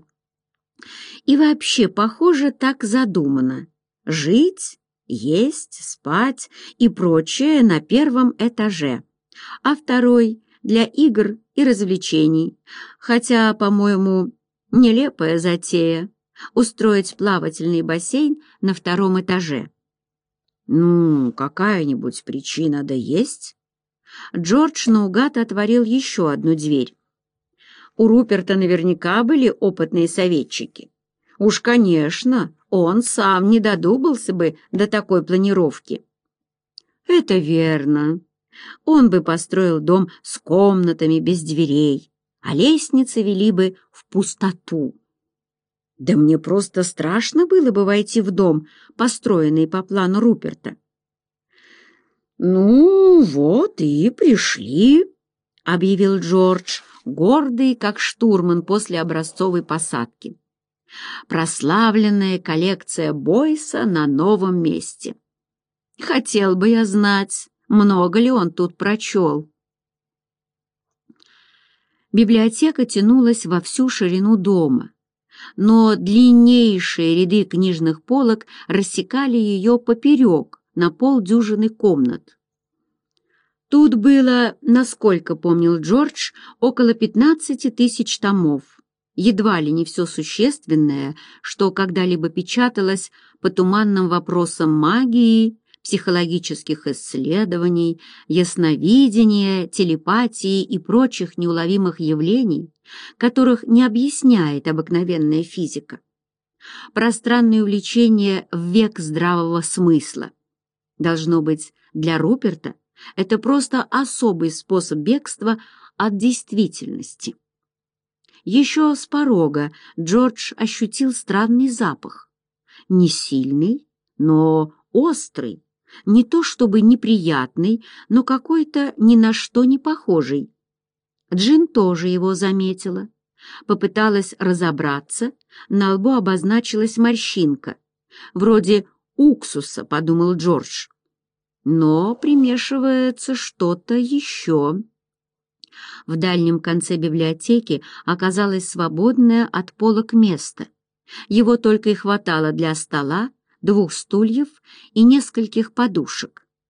И вообще, похоже, так задумано. Жить, есть, спать и прочее на первом этаже, а второй — для игр и развлечений, хотя, по-моему, нелепая затея — устроить плавательный бассейн на втором этаже. «Ну, какая-нибудь причина да есть?» Джордж наугад отворил еще одну дверь. У Руперта наверняка были опытные советчики. Уж, конечно, он сам не додумался бы до такой планировки. Это верно. Он бы построил дом с комнатами без дверей, а лестницы вели бы в пустоту. Да мне просто страшно было бы войти в дом, построенный по плану Руперта. «Ну, вот и пришли», — объявил Джордж, гордый, как штурман после образцовой посадки. «Прославленная коллекция Бойса на новом месте. Хотел бы я знать, много ли он тут прочел». Библиотека тянулась во всю ширину дома, но длиннейшие ряды книжных полок рассекали ее поперек на полдюжины комнат. Тут было, насколько помнил Джордж, около пятнадцати тысяч томов, едва ли не все существенное, что когда-либо печаталось по туманным вопросам магии, психологических исследований, ясновидения, телепатии и прочих неуловимых явлений, которых не объясняет обыкновенная физика. Пространное увлечение в век здравого смысла. Должно быть, для Руперта это просто особый способ бегства от действительности. Еще с порога Джордж ощутил странный запах. Не сильный, но острый, не то чтобы неприятный, но какой-то ни на что не похожий. Джин тоже его заметила. Попыталась разобраться, на лбу обозначилась морщинка. Вроде уксуса, подумал Джордж. Но примешивается что-то еще. В дальнем конце библиотеки оказалось свободное от полок место. Его только и хватало для стола, двух стульев и нескольких подушек.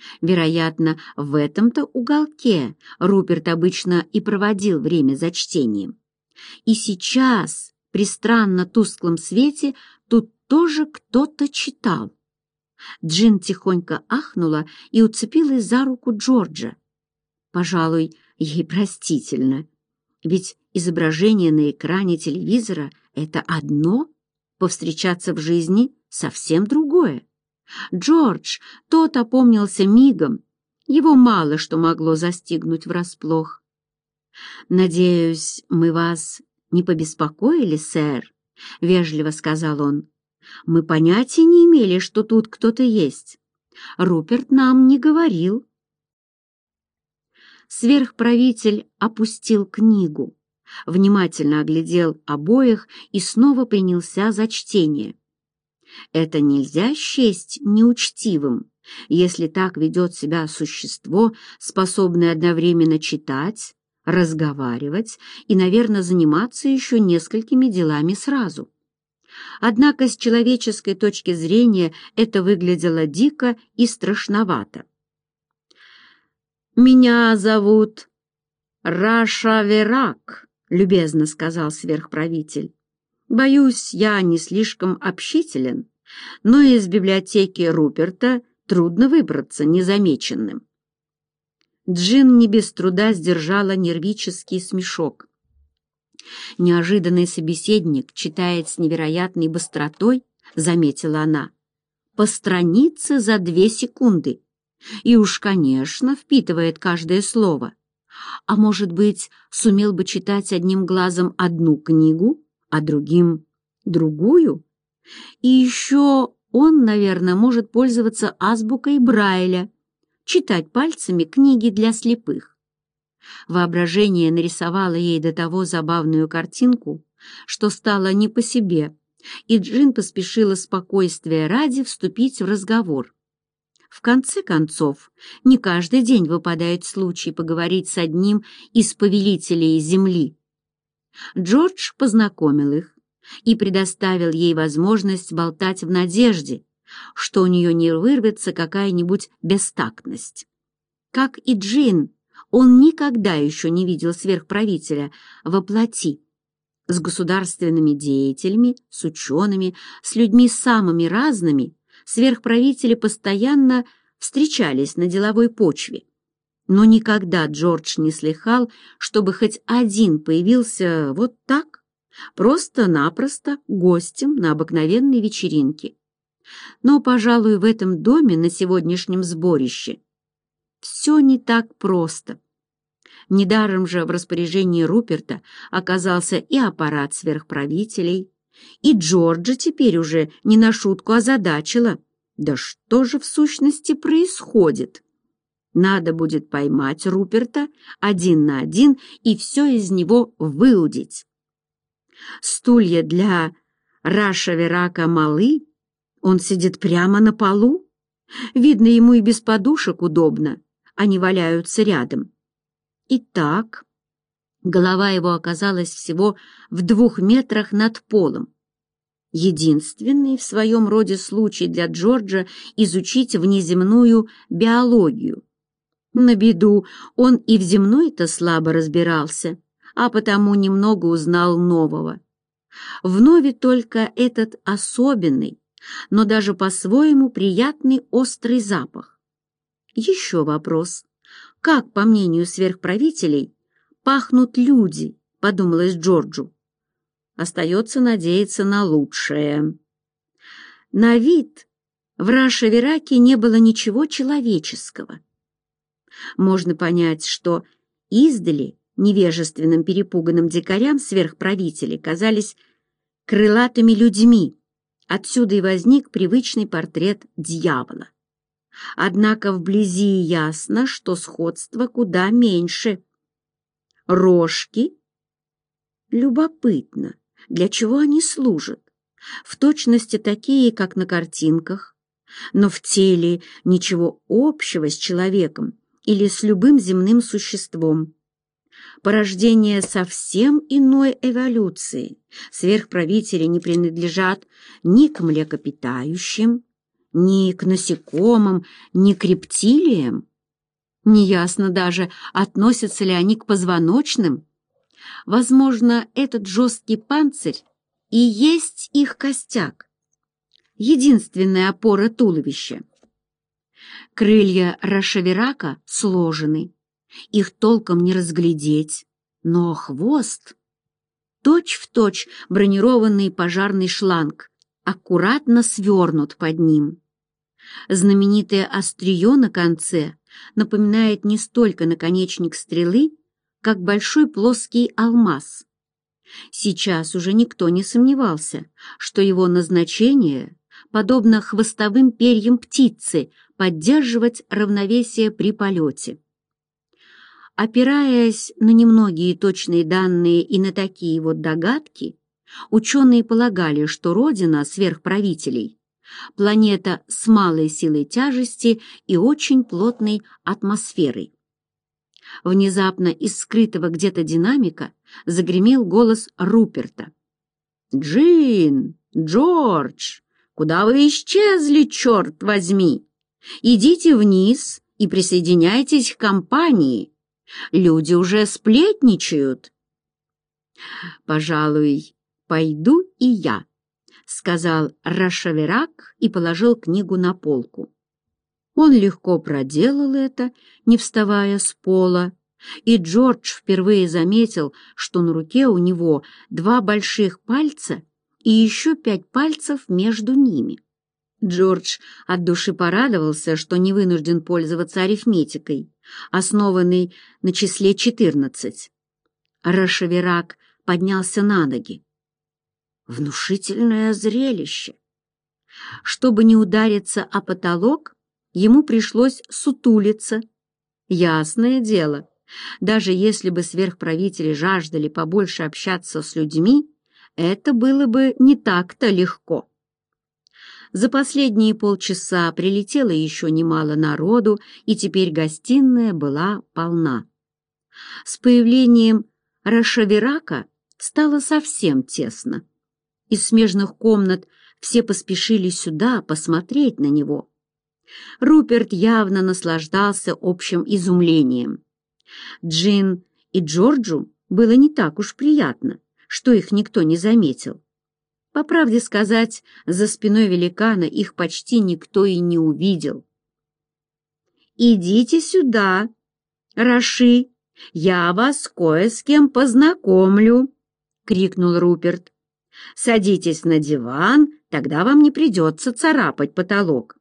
Вероятно, в этом-то уголке Руперт обычно и проводил время за чтением. И сейчас, при странно тусклом свете, тут тоже кто-то читал. Джин тихонько ахнула и уцепилась за руку Джорджа. Пожалуй, ей простительно, ведь изображение на экране телевизора — это одно, повстречаться в жизни — совсем другое. Джордж, тот опомнился мигом, его мало что могло застигнуть врасплох. «Надеюсь, мы вас не побеспокоили, сэр?» — вежливо сказал он. «Мы понятия не имели, что тут кто-то есть. Руперт нам не говорил». Сверхправитель опустил книгу, внимательно оглядел обоих и снова принялся за чтение. Это нельзя счесть неучтивым, если так ведет себя существо, способное одновременно читать, разговаривать и, наверное, заниматься еще несколькими делами сразу. Однако с человеческой точки зрения это выглядело дико и страшновато. «Меня зовут Раша Верак», — любезно сказал сверхправитель. «Боюсь, я не слишком общителен, но из библиотеки Руперта трудно выбраться незамеченным». Джин не без труда сдержала нервический смешок. «Неожиданный собеседник читает с невероятной быстротой», — заметила она, — «по странице за две секунды. И уж, конечно, впитывает каждое слово. А может быть, сумел бы читать одним глазом одну книгу, а другим — другую? И еще он, наверное, может пользоваться азбукой Брайля, читать пальцами книги для слепых». Воображение нарисовало ей до того забавную картинку, что стало не по себе, и Джин поспешила спокойствия ради вступить в разговор. В конце концов, не каждый день выпадает случай поговорить с одним из повелителей Земли. Джордж познакомил их и предоставил ей возможность болтать в надежде, что у нее не вырвется какая-нибудь бестактность. Как и Джин, он никогда еще не видел сверхправителя во плоти. С государственными деятелями, с учеными, с людьми самыми разными сверхправители постоянно встречались на деловой почве. Но никогда Джордж не слыхал, чтобы хоть один появился вот так, просто-напросто гостем на обыкновенной вечеринке. Но, пожалуй, в этом доме на сегодняшнем сборище все не так просто. Недаром же в распоряжении Руперта оказался и аппарат сверхправителей, и Джорджа теперь уже не на шутку озадачило. Да что же в сущности происходит? Надо будет поймать Руперта один на один и все из него выудить. Стулья для Раша Верака малы, он сидит прямо на полу. Видно, ему и без подушек удобно, они валяются рядом. Итак, голова его оказалась всего в двух метрах над полом. Единственный в своем роде случай для Джорджа изучить внеземную биологию. На беду он и в земной-то слабо разбирался, а потому немного узнал нового. Вновь только этот особенный, но даже по-своему приятный острый запах. Еще вопрос. Как, по мнению сверхправителей, пахнут люди, подумалось Джорджу. Остается надеяться на лучшее. На вид в Раше-Вераке не было ничего человеческого. Можно понять, что издали невежественным перепуганным дикарям сверхправители казались крылатыми людьми. Отсюда и возник привычный портрет дьявола. Однако вблизи ясно, что сходство куда меньше. Рожки? Любопытно, для чего они служат? В точности такие, как на картинках, но в теле ничего общего с человеком или с любым земным существом. Порождение совсем иной эволюции. Сверхправители не принадлежат ни к млекопитающим, ни к насекомым, ни к рептилиям. Неясно даже, относятся ли они к позвоночным. Возможно, этот жесткий панцирь и есть их костяк, единственная опора туловища. Крылья рашевирака сложены, их толком не разглядеть, но хвост точь-в-точь бронированный пожарный шланг, аккуратно свернут под ним. Знаменитое острие на конце напоминает не столько наконечник стрелы, как большой плоский алмаз. Сейчас уже никто не сомневался, что его назначение, подобно хвостовым перьям птицы, поддерживать равновесие при полете. Опираясь на немногие точные данные и на такие вот догадки, ученые полагали, что родина сверхправителей — планета с малой силой тяжести и очень плотной атмосферой. Внезапно из скрытого где-то динамика загремел голос Руперта. «Джин! Джордж! Куда вы исчезли, черт возьми? Идите вниз и присоединяйтесь к компании. Люди уже сплетничают». «Пожалуй, пойду и я», — сказал Рашаверак и положил книгу на полку. Он легко проделал это, не вставая с пола, и Джордж впервые заметил, что на руке у него два больших пальца и еще пять пальцев между ними. Джордж от души порадовался, что не вынужден пользоваться арифметикой, основанной на числе четырнадцать. Рашаверак поднялся на ноги. Внушительное зрелище. Чтобы не удариться о потолок, ему пришлось сутулиться. Ясное дело, даже если бы сверхправители жаждали побольше общаться с людьми, это было бы не так-то легко. За последние полчаса прилетело еще немало народу, и теперь гостиная была полна. С появлением Рашаверака стало совсем тесно. Из смежных комнат все поспешили сюда посмотреть на него. Руперт явно наслаждался общим изумлением. Джин и Джорджу было не так уж приятно, что их никто не заметил. По правде сказать, за спиной великана их почти никто и не увидел. «Идите сюда, Раши, я вас кое с кем познакомлю», — крикнул Руперт. «Садитесь на диван, тогда вам не придется царапать потолок».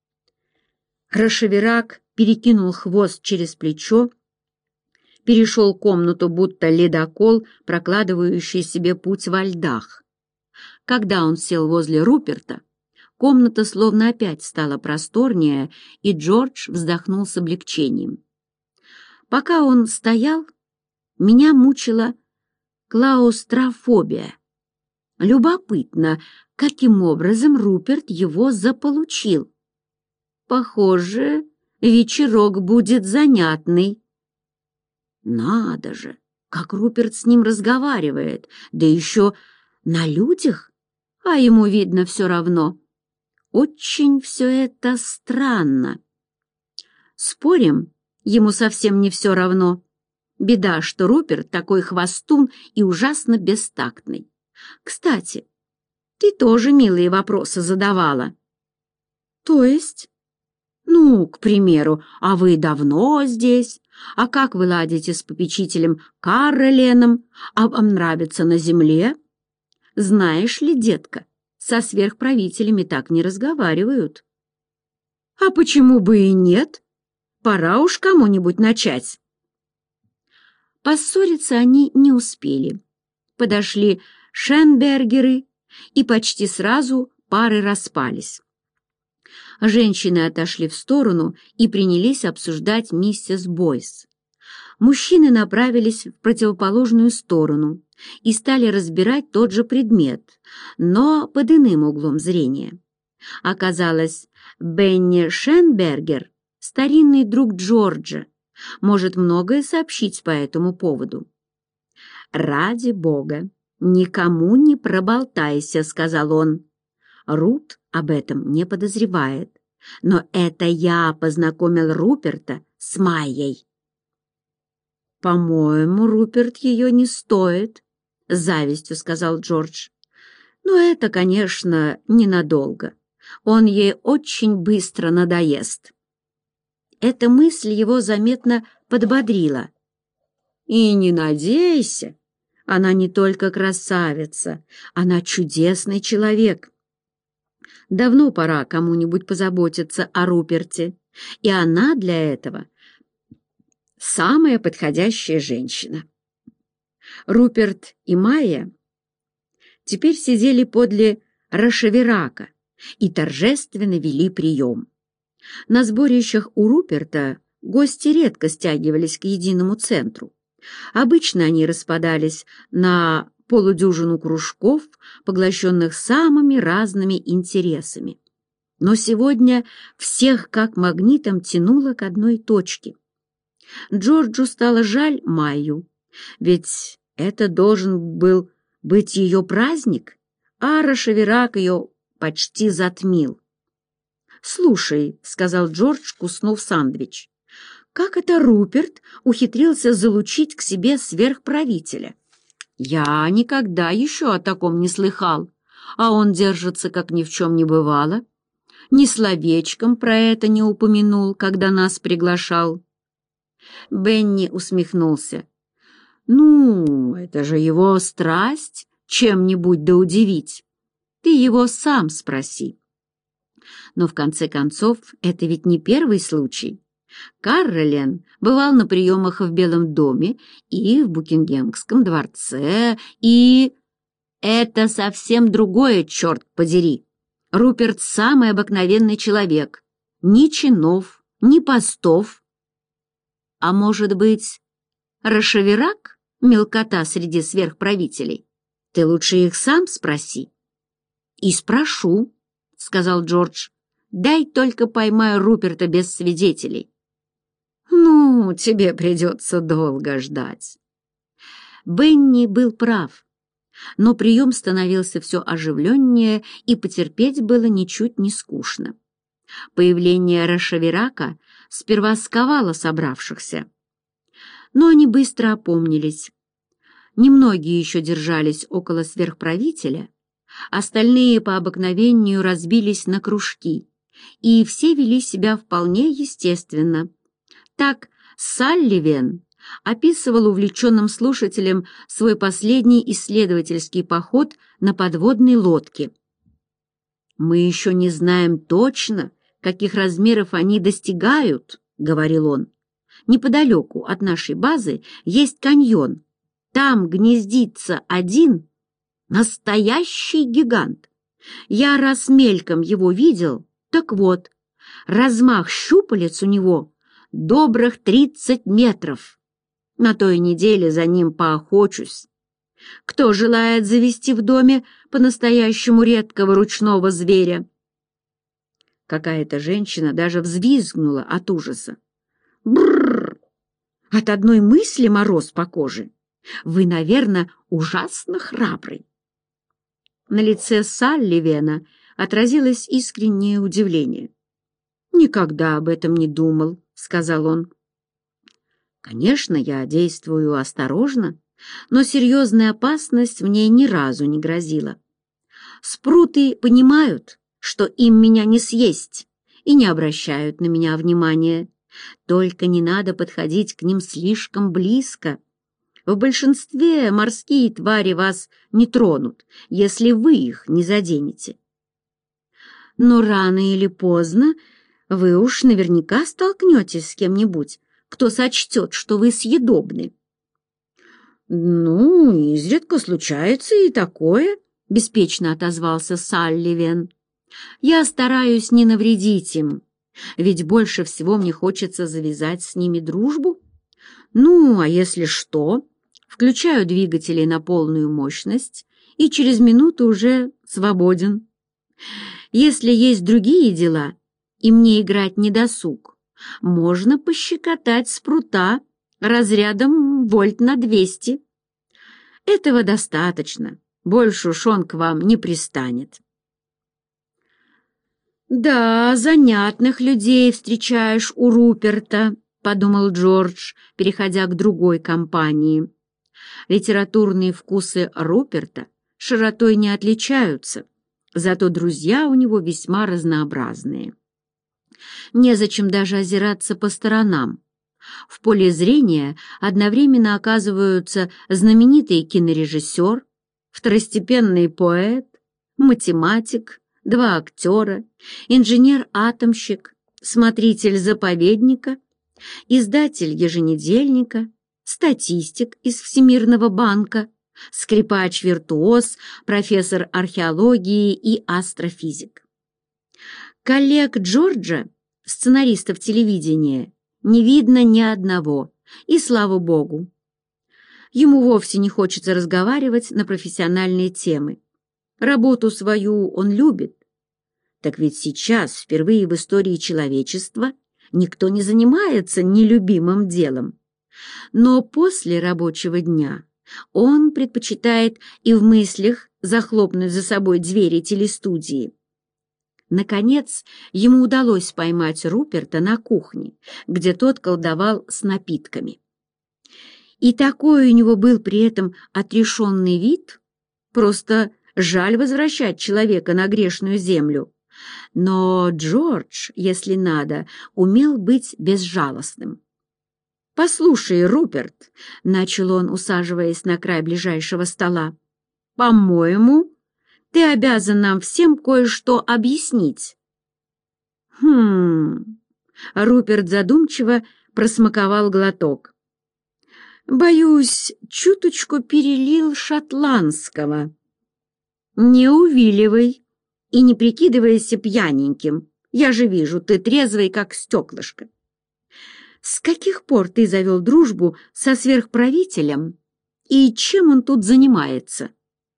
Рашаверак перекинул хвост через плечо, перешел комнату, будто ледокол, прокладывающий себе путь во льдах. Когда он сел возле Руперта, комната словно опять стала просторнее, и Джордж вздохнул с облегчением. Пока он стоял, меня мучила клаустрофобия. Любопытно, каким образом Руперт его заполучил. Похоже, вечерок будет занятный. Надо же, как Руперт с ним разговаривает, да еще на людях, а ему, видно, все равно. Очень все это странно. Спорим, ему совсем не все равно. Беда, что Руперт такой хвостун и ужасно бестактный. Кстати, ты тоже милые вопросы задавала. То есть? Ну, к примеру, а вы давно здесь? А как вы ладите с попечителем Карреленом? А вам нравится на земле? Знаешь ли, детка, со сверхправителями так не разговаривают. А почему бы и нет? Пора уж кому-нибудь начать. Поссориться они не успели. Подошли Шенбергеры, и почти сразу пары распались. Женщины отошли в сторону и принялись обсуждать миссис Бойс. Мужчины направились в противоположную сторону и стали разбирать тот же предмет, но под иным углом зрения. Оказалось, Бенни Шенбергер, старинный друг Джорджа, может многое сообщить по этому поводу. «Ради бога, никому не проболтайся», — сказал он. «Рут об этом не подозревает, но это я познакомил Руперта с Майей. «По-моему, Руперт ее не стоит», — с завистью сказал Джордж. «Но это, конечно, ненадолго. Он ей очень быстро надоест». Эта мысль его заметно подбодрила. «И не надейся, она не только красавица, она чудесный человек. Давно пора кому-нибудь позаботиться о Руперте, и она для этого самая подходящая женщина». Руперт и Майя теперь сидели подле Рашеверака и торжественно вели прием. На сборищах у Руперта гости редко стягивались к единому центру. Обычно они распадались на полудюжину кружков, поглощенных самыми разными интересами. Но сегодня всех как магнитом тянуло к одной точке. Джорджу стало жаль Майю, ведь это должен был быть ее праздник, а Рашеверак ее почти затмил. «Слушай», — сказал Джордж, куснув сандвич, — «как это Руперт ухитрился залучить к себе сверхправителя? Я никогда еще о таком не слыхал, а он держится, как ни в чем не бывало. Ни словечком про это не упомянул, когда нас приглашал». Бенни усмехнулся. «Ну, это же его страсть чем-нибудь да удивить. Ты его сам спроси». Но в конце концов, это ведь не первый случай. Каролин бывал на приемах в Белом доме и в Букингемском дворце, и... Это совсем другое, черт подери. Руперт самый обыкновенный человек. Ни чинов, ни постов. А может быть, Рашеверак — мелкота среди сверхправителей? Ты лучше их сам спроси. И спрошу, — сказал Джордж. Дай только поймаю Руперта без свидетелей. Ну, тебе придется долго ждать. Бенни был прав, но прием становился все оживленнее, и потерпеть было ничуть не скучно. Появление Рашеверака сперва сковало собравшихся, но они быстро опомнились. Немногие еще держались около сверхправителя, остальные по обыкновению разбились на кружки, и все вели себя вполне естественно. Так Салливен описывал увлеченным слушателям свой последний исследовательский поход на подводной лодке. «Мы еще не знаем точно, каких размеров они достигают», — говорил он. «Неподалеку от нашей базы есть каньон. Там гнездится один настоящий гигант. Я раз мельком его видел. Так вот, размах щупалец у него добрых тридцать метров. На той неделе за ним поохочусь. Кто желает завести в доме по-настоящему редкого ручного зверя?» Какая-то женщина даже взвизгнула от ужаса. «Бррр! От одной мысли мороз по коже. Вы, наверное, ужасно храбрый». На лице Салливена отразилось искреннее удивление. «Никогда об этом не думал», — сказал он. «Конечно, я действую осторожно, но серьезная опасность мне ни разу не грозила. Спруты понимают, что им меня не съесть, и не обращают на меня внимания. Только не надо подходить к ним слишком близко. В большинстве морские твари вас не тронут, если вы их не заденете. Но рано или поздно вы уж наверняка столкнетесь с кем-нибудь, кто сочтет, что вы съедобны». «Ну, изредка случается и такое», — беспечно отозвался Салливен. «Я стараюсь не навредить им, ведь больше всего мне хочется завязать с ними дружбу. Ну, а если что, включаю двигатели на полную мощность и через минуту уже свободен. Если есть другие дела, и мне играть не досуг, можно пощекотать спрута разрядом вольт на двести. Этого достаточно, больше уж он к вам не пристанет». «Да, занятных людей встречаешь у Руперта», — подумал Джордж, переходя к другой компании. Литературные вкусы Руперта широтой не отличаются, зато друзья у него весьма разнообразные. Незачем даже озираться по сторонам. В поле зрения одновременно оказываются знаменитый кинорежиссер, второстепенный поэт, математик, два актера, инженер-атомщик, смотритель заповедника, издатель еженедельника, статистик из Всемирного банка, скрипач-виртуоз, профессор археологии и астрофизик. Коллег Джорджа, сценаристов телевидения, не видно ни одного, и слава богу. Ему вовсе не хочется разговаривать на профессиональные темы. Работу свою он любит. Так ведь сейчас, впервые в истории человечества, никто не занимается нелюбимым делом. Но после рабочего дня он предпочитает и в мыслях захлопнуть за собой двери телестудии. Наконец, ему удалось поймать Руперта на кухне, где тот колдовал с напитками. И такой у него был при этом отрешенный вид, просто жаль возвращать человека на грешную землю. Но Джордж, если надо, умел быть безжалостным. «Послушай, Руперт», — начал он, усаживаясь на край ближайшего стола, — «по-моему, ты обязан нам всем кое-что объяснить». «Хм...» — Руперт задумчиво просмаковал глоток. «Боюсь, чуточку перелил шотландского». «Не увиливай и не прикидывайся пьяненьким. Я же вижу, ты трезвый, как стеклышко. С каких пор ты завел дружбу со сверхправителем и чем он тут занимается?»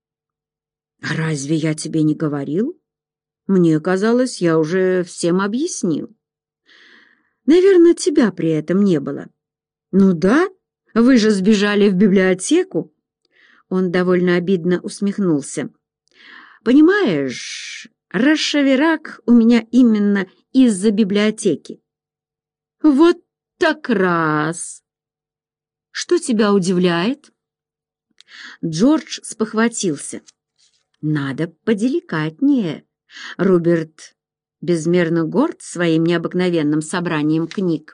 «Разве я тебе не говорил? Мне казалось, я уже всем объяснил. Наверное, тебя при этом не было». «Ну да, вы же сбежали в библиотеку». Он довольно обидно усмехнулся. «Понимаешь, расшевирак у меня именно из-за библиотеки». «Вот так раз!» «Что тебя удивляет?» Джордж спохватился. «Надо поделикатнее. Роберт безмерно горд своим необыкновенным собранием книг».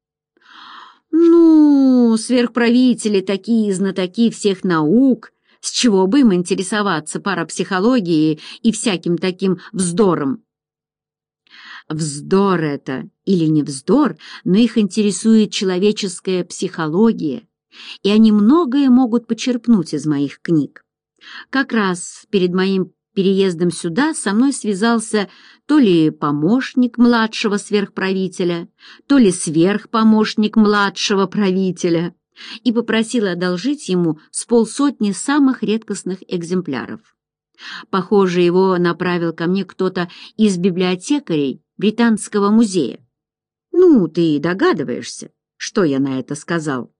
«Ну, сверхправители такие знатоки всех наук, с чего бы им интересоваться парапсихологией и всяким таким вздором?» Вздор это или не вздор, но их интересует человеческая психология, и они многое могут почерпнуть из моих книг. Как раз перед моим переездом сюда со мной связался то ли помощник младшего сверхправителя, то ли сверхпомощник младшего правителя, и попросил одолжить ему с полсотни самых редкостных экземпляров. Похоже, его направил ко мне кто-то из библиотекарей Британского музея. Ну, ты догадываешься, что я на это сказал?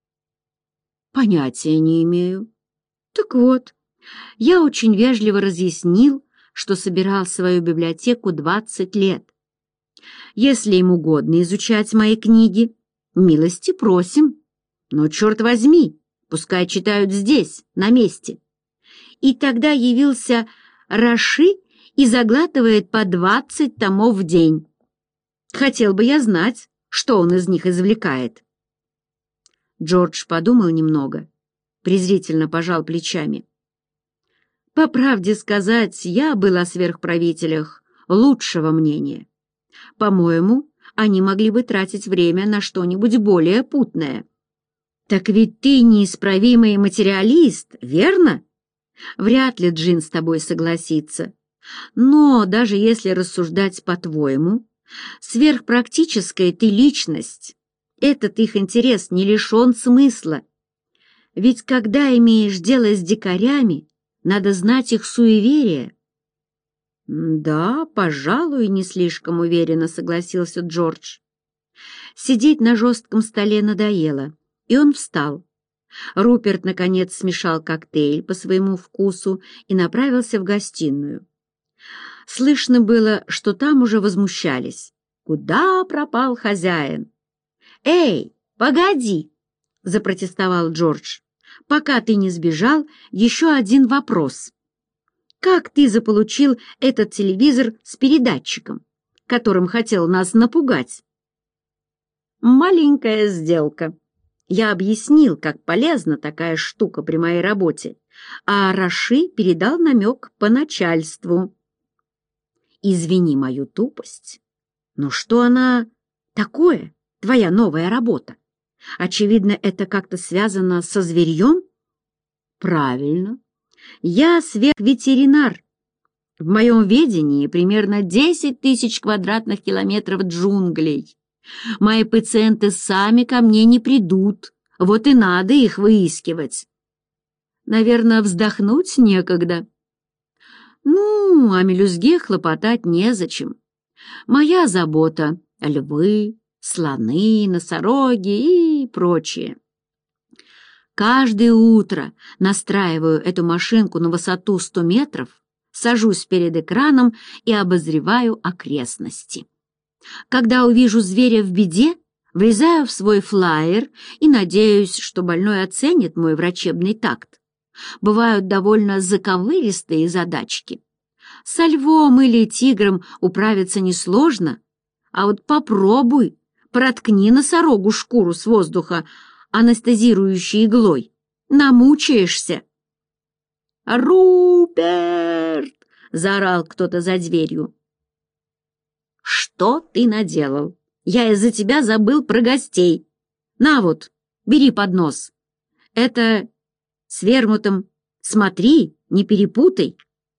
Понятия не имею. Так вот, я очень вежливо разъяснил, что собирал свою библиотеку двадцать лет. Если им угодно изучать мои книги, милости просим, но, черт возьми, пускай читают здесь, на месте. И тогда явился Раши и заглатывает по двадцать томов в день. Хотел бы я знать, что он из них извлекает. Джордж подумал немного, презрительно пожал плечами. По правде сказать, я был о сверхправителях лучшего мнения. По-моему, они могли бы тратить время на что-нибудь более путное. Так ведь ты неисправимый материалист, верно? Вряд ли Джин с тобой согласится. Но даже если рассуждать по-твоему, сверхпрактическая ты личность, этот их интерес не лишен смысла. Ведь когда имеешь дело с дикарями, надо знать их суеверия. «Да, пожалуй, не слишком уверенно», — согласился Джордж. Сидеть на жестком столе надоело, и он встал. Руперт, наконец, смешал коктейль по своему вкусу и направился в гостиную. Слышно было, что там уже возмущались. Куда пропал хозяин? «Эй, погоди!» — запротестовал Джордж. «Пока ты не сбежал, еще один вопрос. Как ты заполучил этот телевизор с передатчиком, которым хотел нас напугать?» «Маленькая сделка. Я объяснил, как полезна такая штука при моей работе, а Раши передал намек по начальству». «Извини мою тупость, но что она такое, твоя новая работа? Очевидно, это как-то связано со зверьем?» «Правильно. Я сверхветеринар. В моем ведении примерно десять тысяч квадратных километров джунглей. Мои пациенты сами ко мне не придут, вот и надо их выискивать. Наверное, вздохнуть некогда. Ну, о мелюзге хлопотать незачем. Моя забота — львы, слоны, носороги и прочее. Каждое утро настраиваю эту машинку на высоту сто метров, сажусь перед экраном и обозреваю окрестности. Когда увижу зверя в беде, влезаю в свой флаер и надеюсь, что больной оценит мой врачебный такт. Бывают довольно заковыристые задачки. Со львом или тигром управиться несложно, а вот попробуй, проткни носорогу шкуру с воздуха анестезирующей иглой. Намучаешься. «Руперт!» — заорал кто-то за дверью. «Что ты наделал? Я из-за тебя забыл про гостей. На вот, бери поднос. Это с вермутом. Смотри, не перепутай».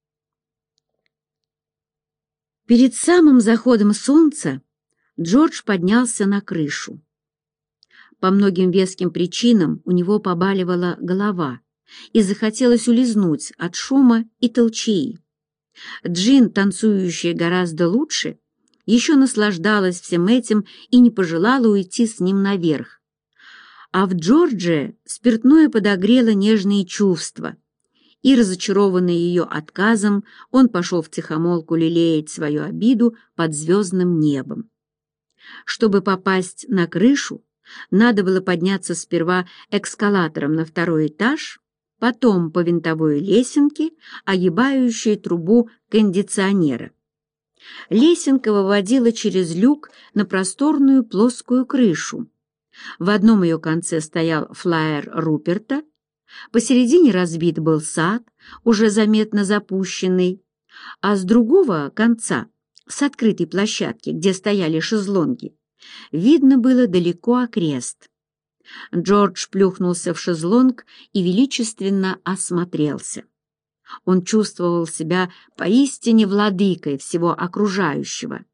Перед самым заходом солнца Джордж поднялся на крышу. По многим веским причинам у него побаливала голова и захотелось улизнуть от шума и толчии. Джин, танцующая гораздо лучше, еще наслаждалась всем этим и не пожелала уйти с ним наверх. А в Джордже спиртное подогрело нежные чувства, и, разочарованный ее отказом, он пошел втихомолку лелеять свою обиду под звездным небом. Чтобы попасть на крышу, надо было подняться сперва эскалатором на второй этаж, потом по винтовой лесенке, огибающей трубу кондиционера. Лесенка выводила через люк на просторную плоскую крышу. В одном ее конце стоял флаер Руперта, посередине разбит был сад, уже заметно запущенный, а с другого конца, с открытой площадки, где стояли шезлонги, видно было далеко окрест. Джордж плюхнулся в шезлонг и величественно осмотрелся. Он чувствовал себя поистине владыкой всего окружающего.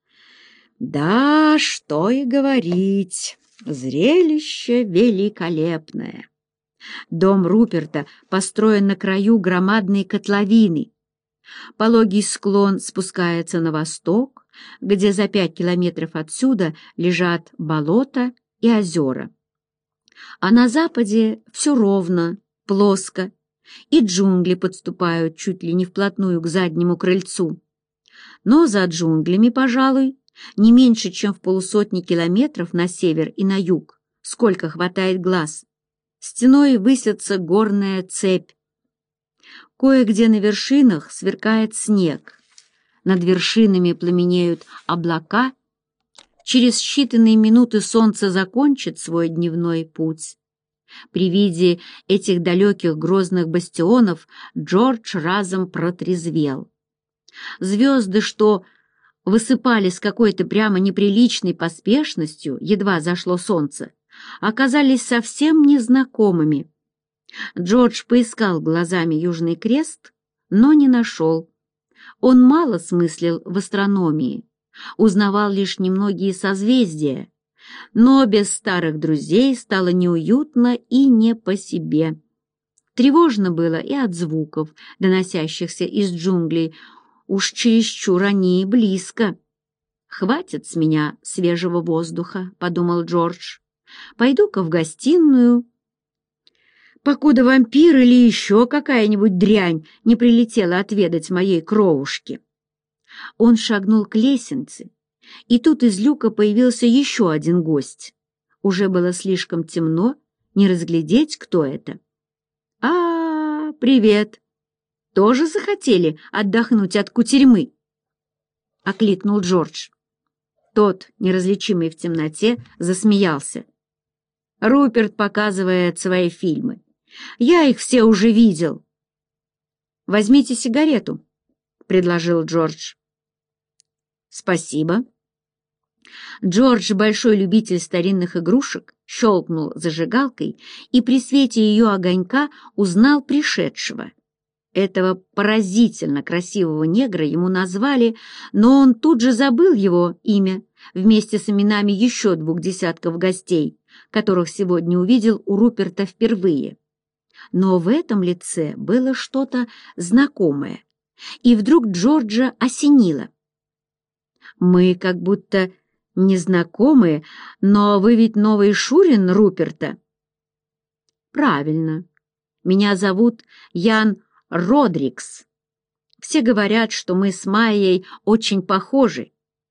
Да, что и говорить, зрелище великолепное. Дом Руперта построен на краю громадной котловины. Пологий склон спускается на восток, где за пять километров отсюда лежат болота и озера. А на западе все ровно, плоско, и джунгли подступают чуть ли не вплотную к заднему крыльцу. Но за джунглями, пожалуй, не меньше, чем в полусотни километров на север и на юг, сколько хватает глаз, стеной высится горная цепь. Кое-где на вершинах сверкает снег, над вершинами пламенеют облака. Через считанные минуты солнце закончит свой дневной путь. При виде этих далеких грозных бастионов Джордж разом протрезвел. Звезды, что высыпали с какой-то прямо неприличной поспешностью, едва зашло солнце, оказались совсем незнакомыми. Джордж поискал глазами Южный Крест, но не нашел. Он мало смыслил в астрономии, узнавал лишь немногие созвездия, но без старых друзей стало неуютно и не по себе. Тревожно было и от звуков, доносящихся из джунглей, уж чересчур они и близко. «Хватит с меня свежего воздуха», — подумал Джордж. «Пойду-ка в гостиную, покуда вампир или еще какая-нибудь дрянь не прилетела отведать моей кровушки». Он шагнул к лестнице, и тут из люка появился еще один гость. Уже было слишком темно, не разглядеть, кто это. «А, привет! Тоже захотели отдохнуть от кутерьмы?» — окликнул Джордж. Тот, неразличимый в темноте, засмеялся. «Руперт показывает свои фильмы. Я их все уже видел». «Возьмите сигарету», — предложил Джордж. «Спасибо». Джордж, большой любитель старинных игрушек, щелкнул зажигалкой и при свете ее огонька узнал пришедшего. Этого поразительно красивого негра ему назвали, но он тут же забыл его имя вместе с именами еще двух десятков гостей, которых сегодня увидел у Руперта впервые. Но в этом лице было что-то знакомое, и вдруг Джорджа осенило. «Мы как будто незнакомые, но вы ведь новый Шурин Руперта?» «Правильно. Меня зовут Ян Родрикс. Все говорят, что мы с Майей очень похожи».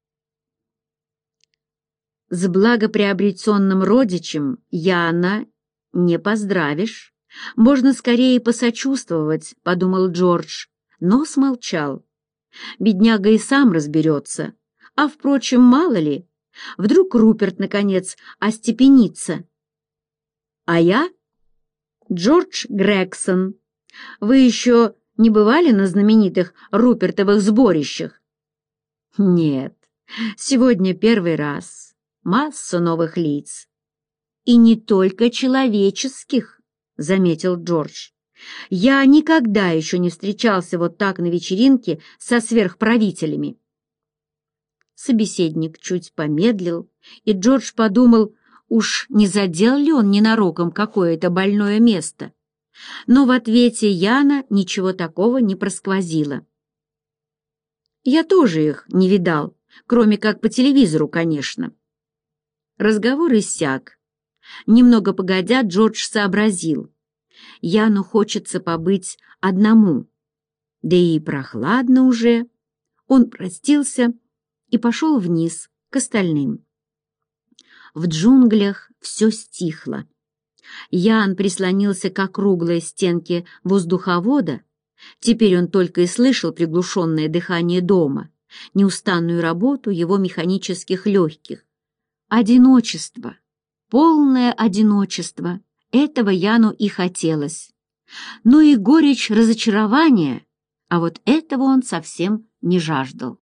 «С благоприобретенным родичем Яна не поздравишь. Можно скорее посочувствовать», — подумал Джордж, но смолчал. Бедняга и сам разберется. А, впрочем, мало ли, вдруг Руперт, наконец, остепенится. «А я Джордж Грегсон. Вы еще не бывали на знаменитых Рупертовых сборищах?» «Нет, сегодня первый раз. Масса новых лиц». «И не только человеческих», — заметил Джордж. «Я никогда еще не встречался вот так на вечеринке со сверхправителями». Собеседник чуть помедлил, и Джордж подумал, уж не задел ли он ненароком какое-то больное место. Но в ответе Яна ничего такого не просквозило. «Я тоже их не видал, кроме как по телевизору, конечно». Разговор иссяк. Немного погодя, Джордж сообразил. Яну хочется побыть одному. Да и прохладно уже. Он простился и пошел вниз, к остальным. В джунглях все стихло. Ян прислонился к округлой стенке воздуховода. Теперь он только и слышал приглушенное дыхание дома, неустанную работу его механических легких. Одиночество, полное одиночество, этого Яну и хотелось. Но и горечь разочарования, а вот этого он совсем не жаждал.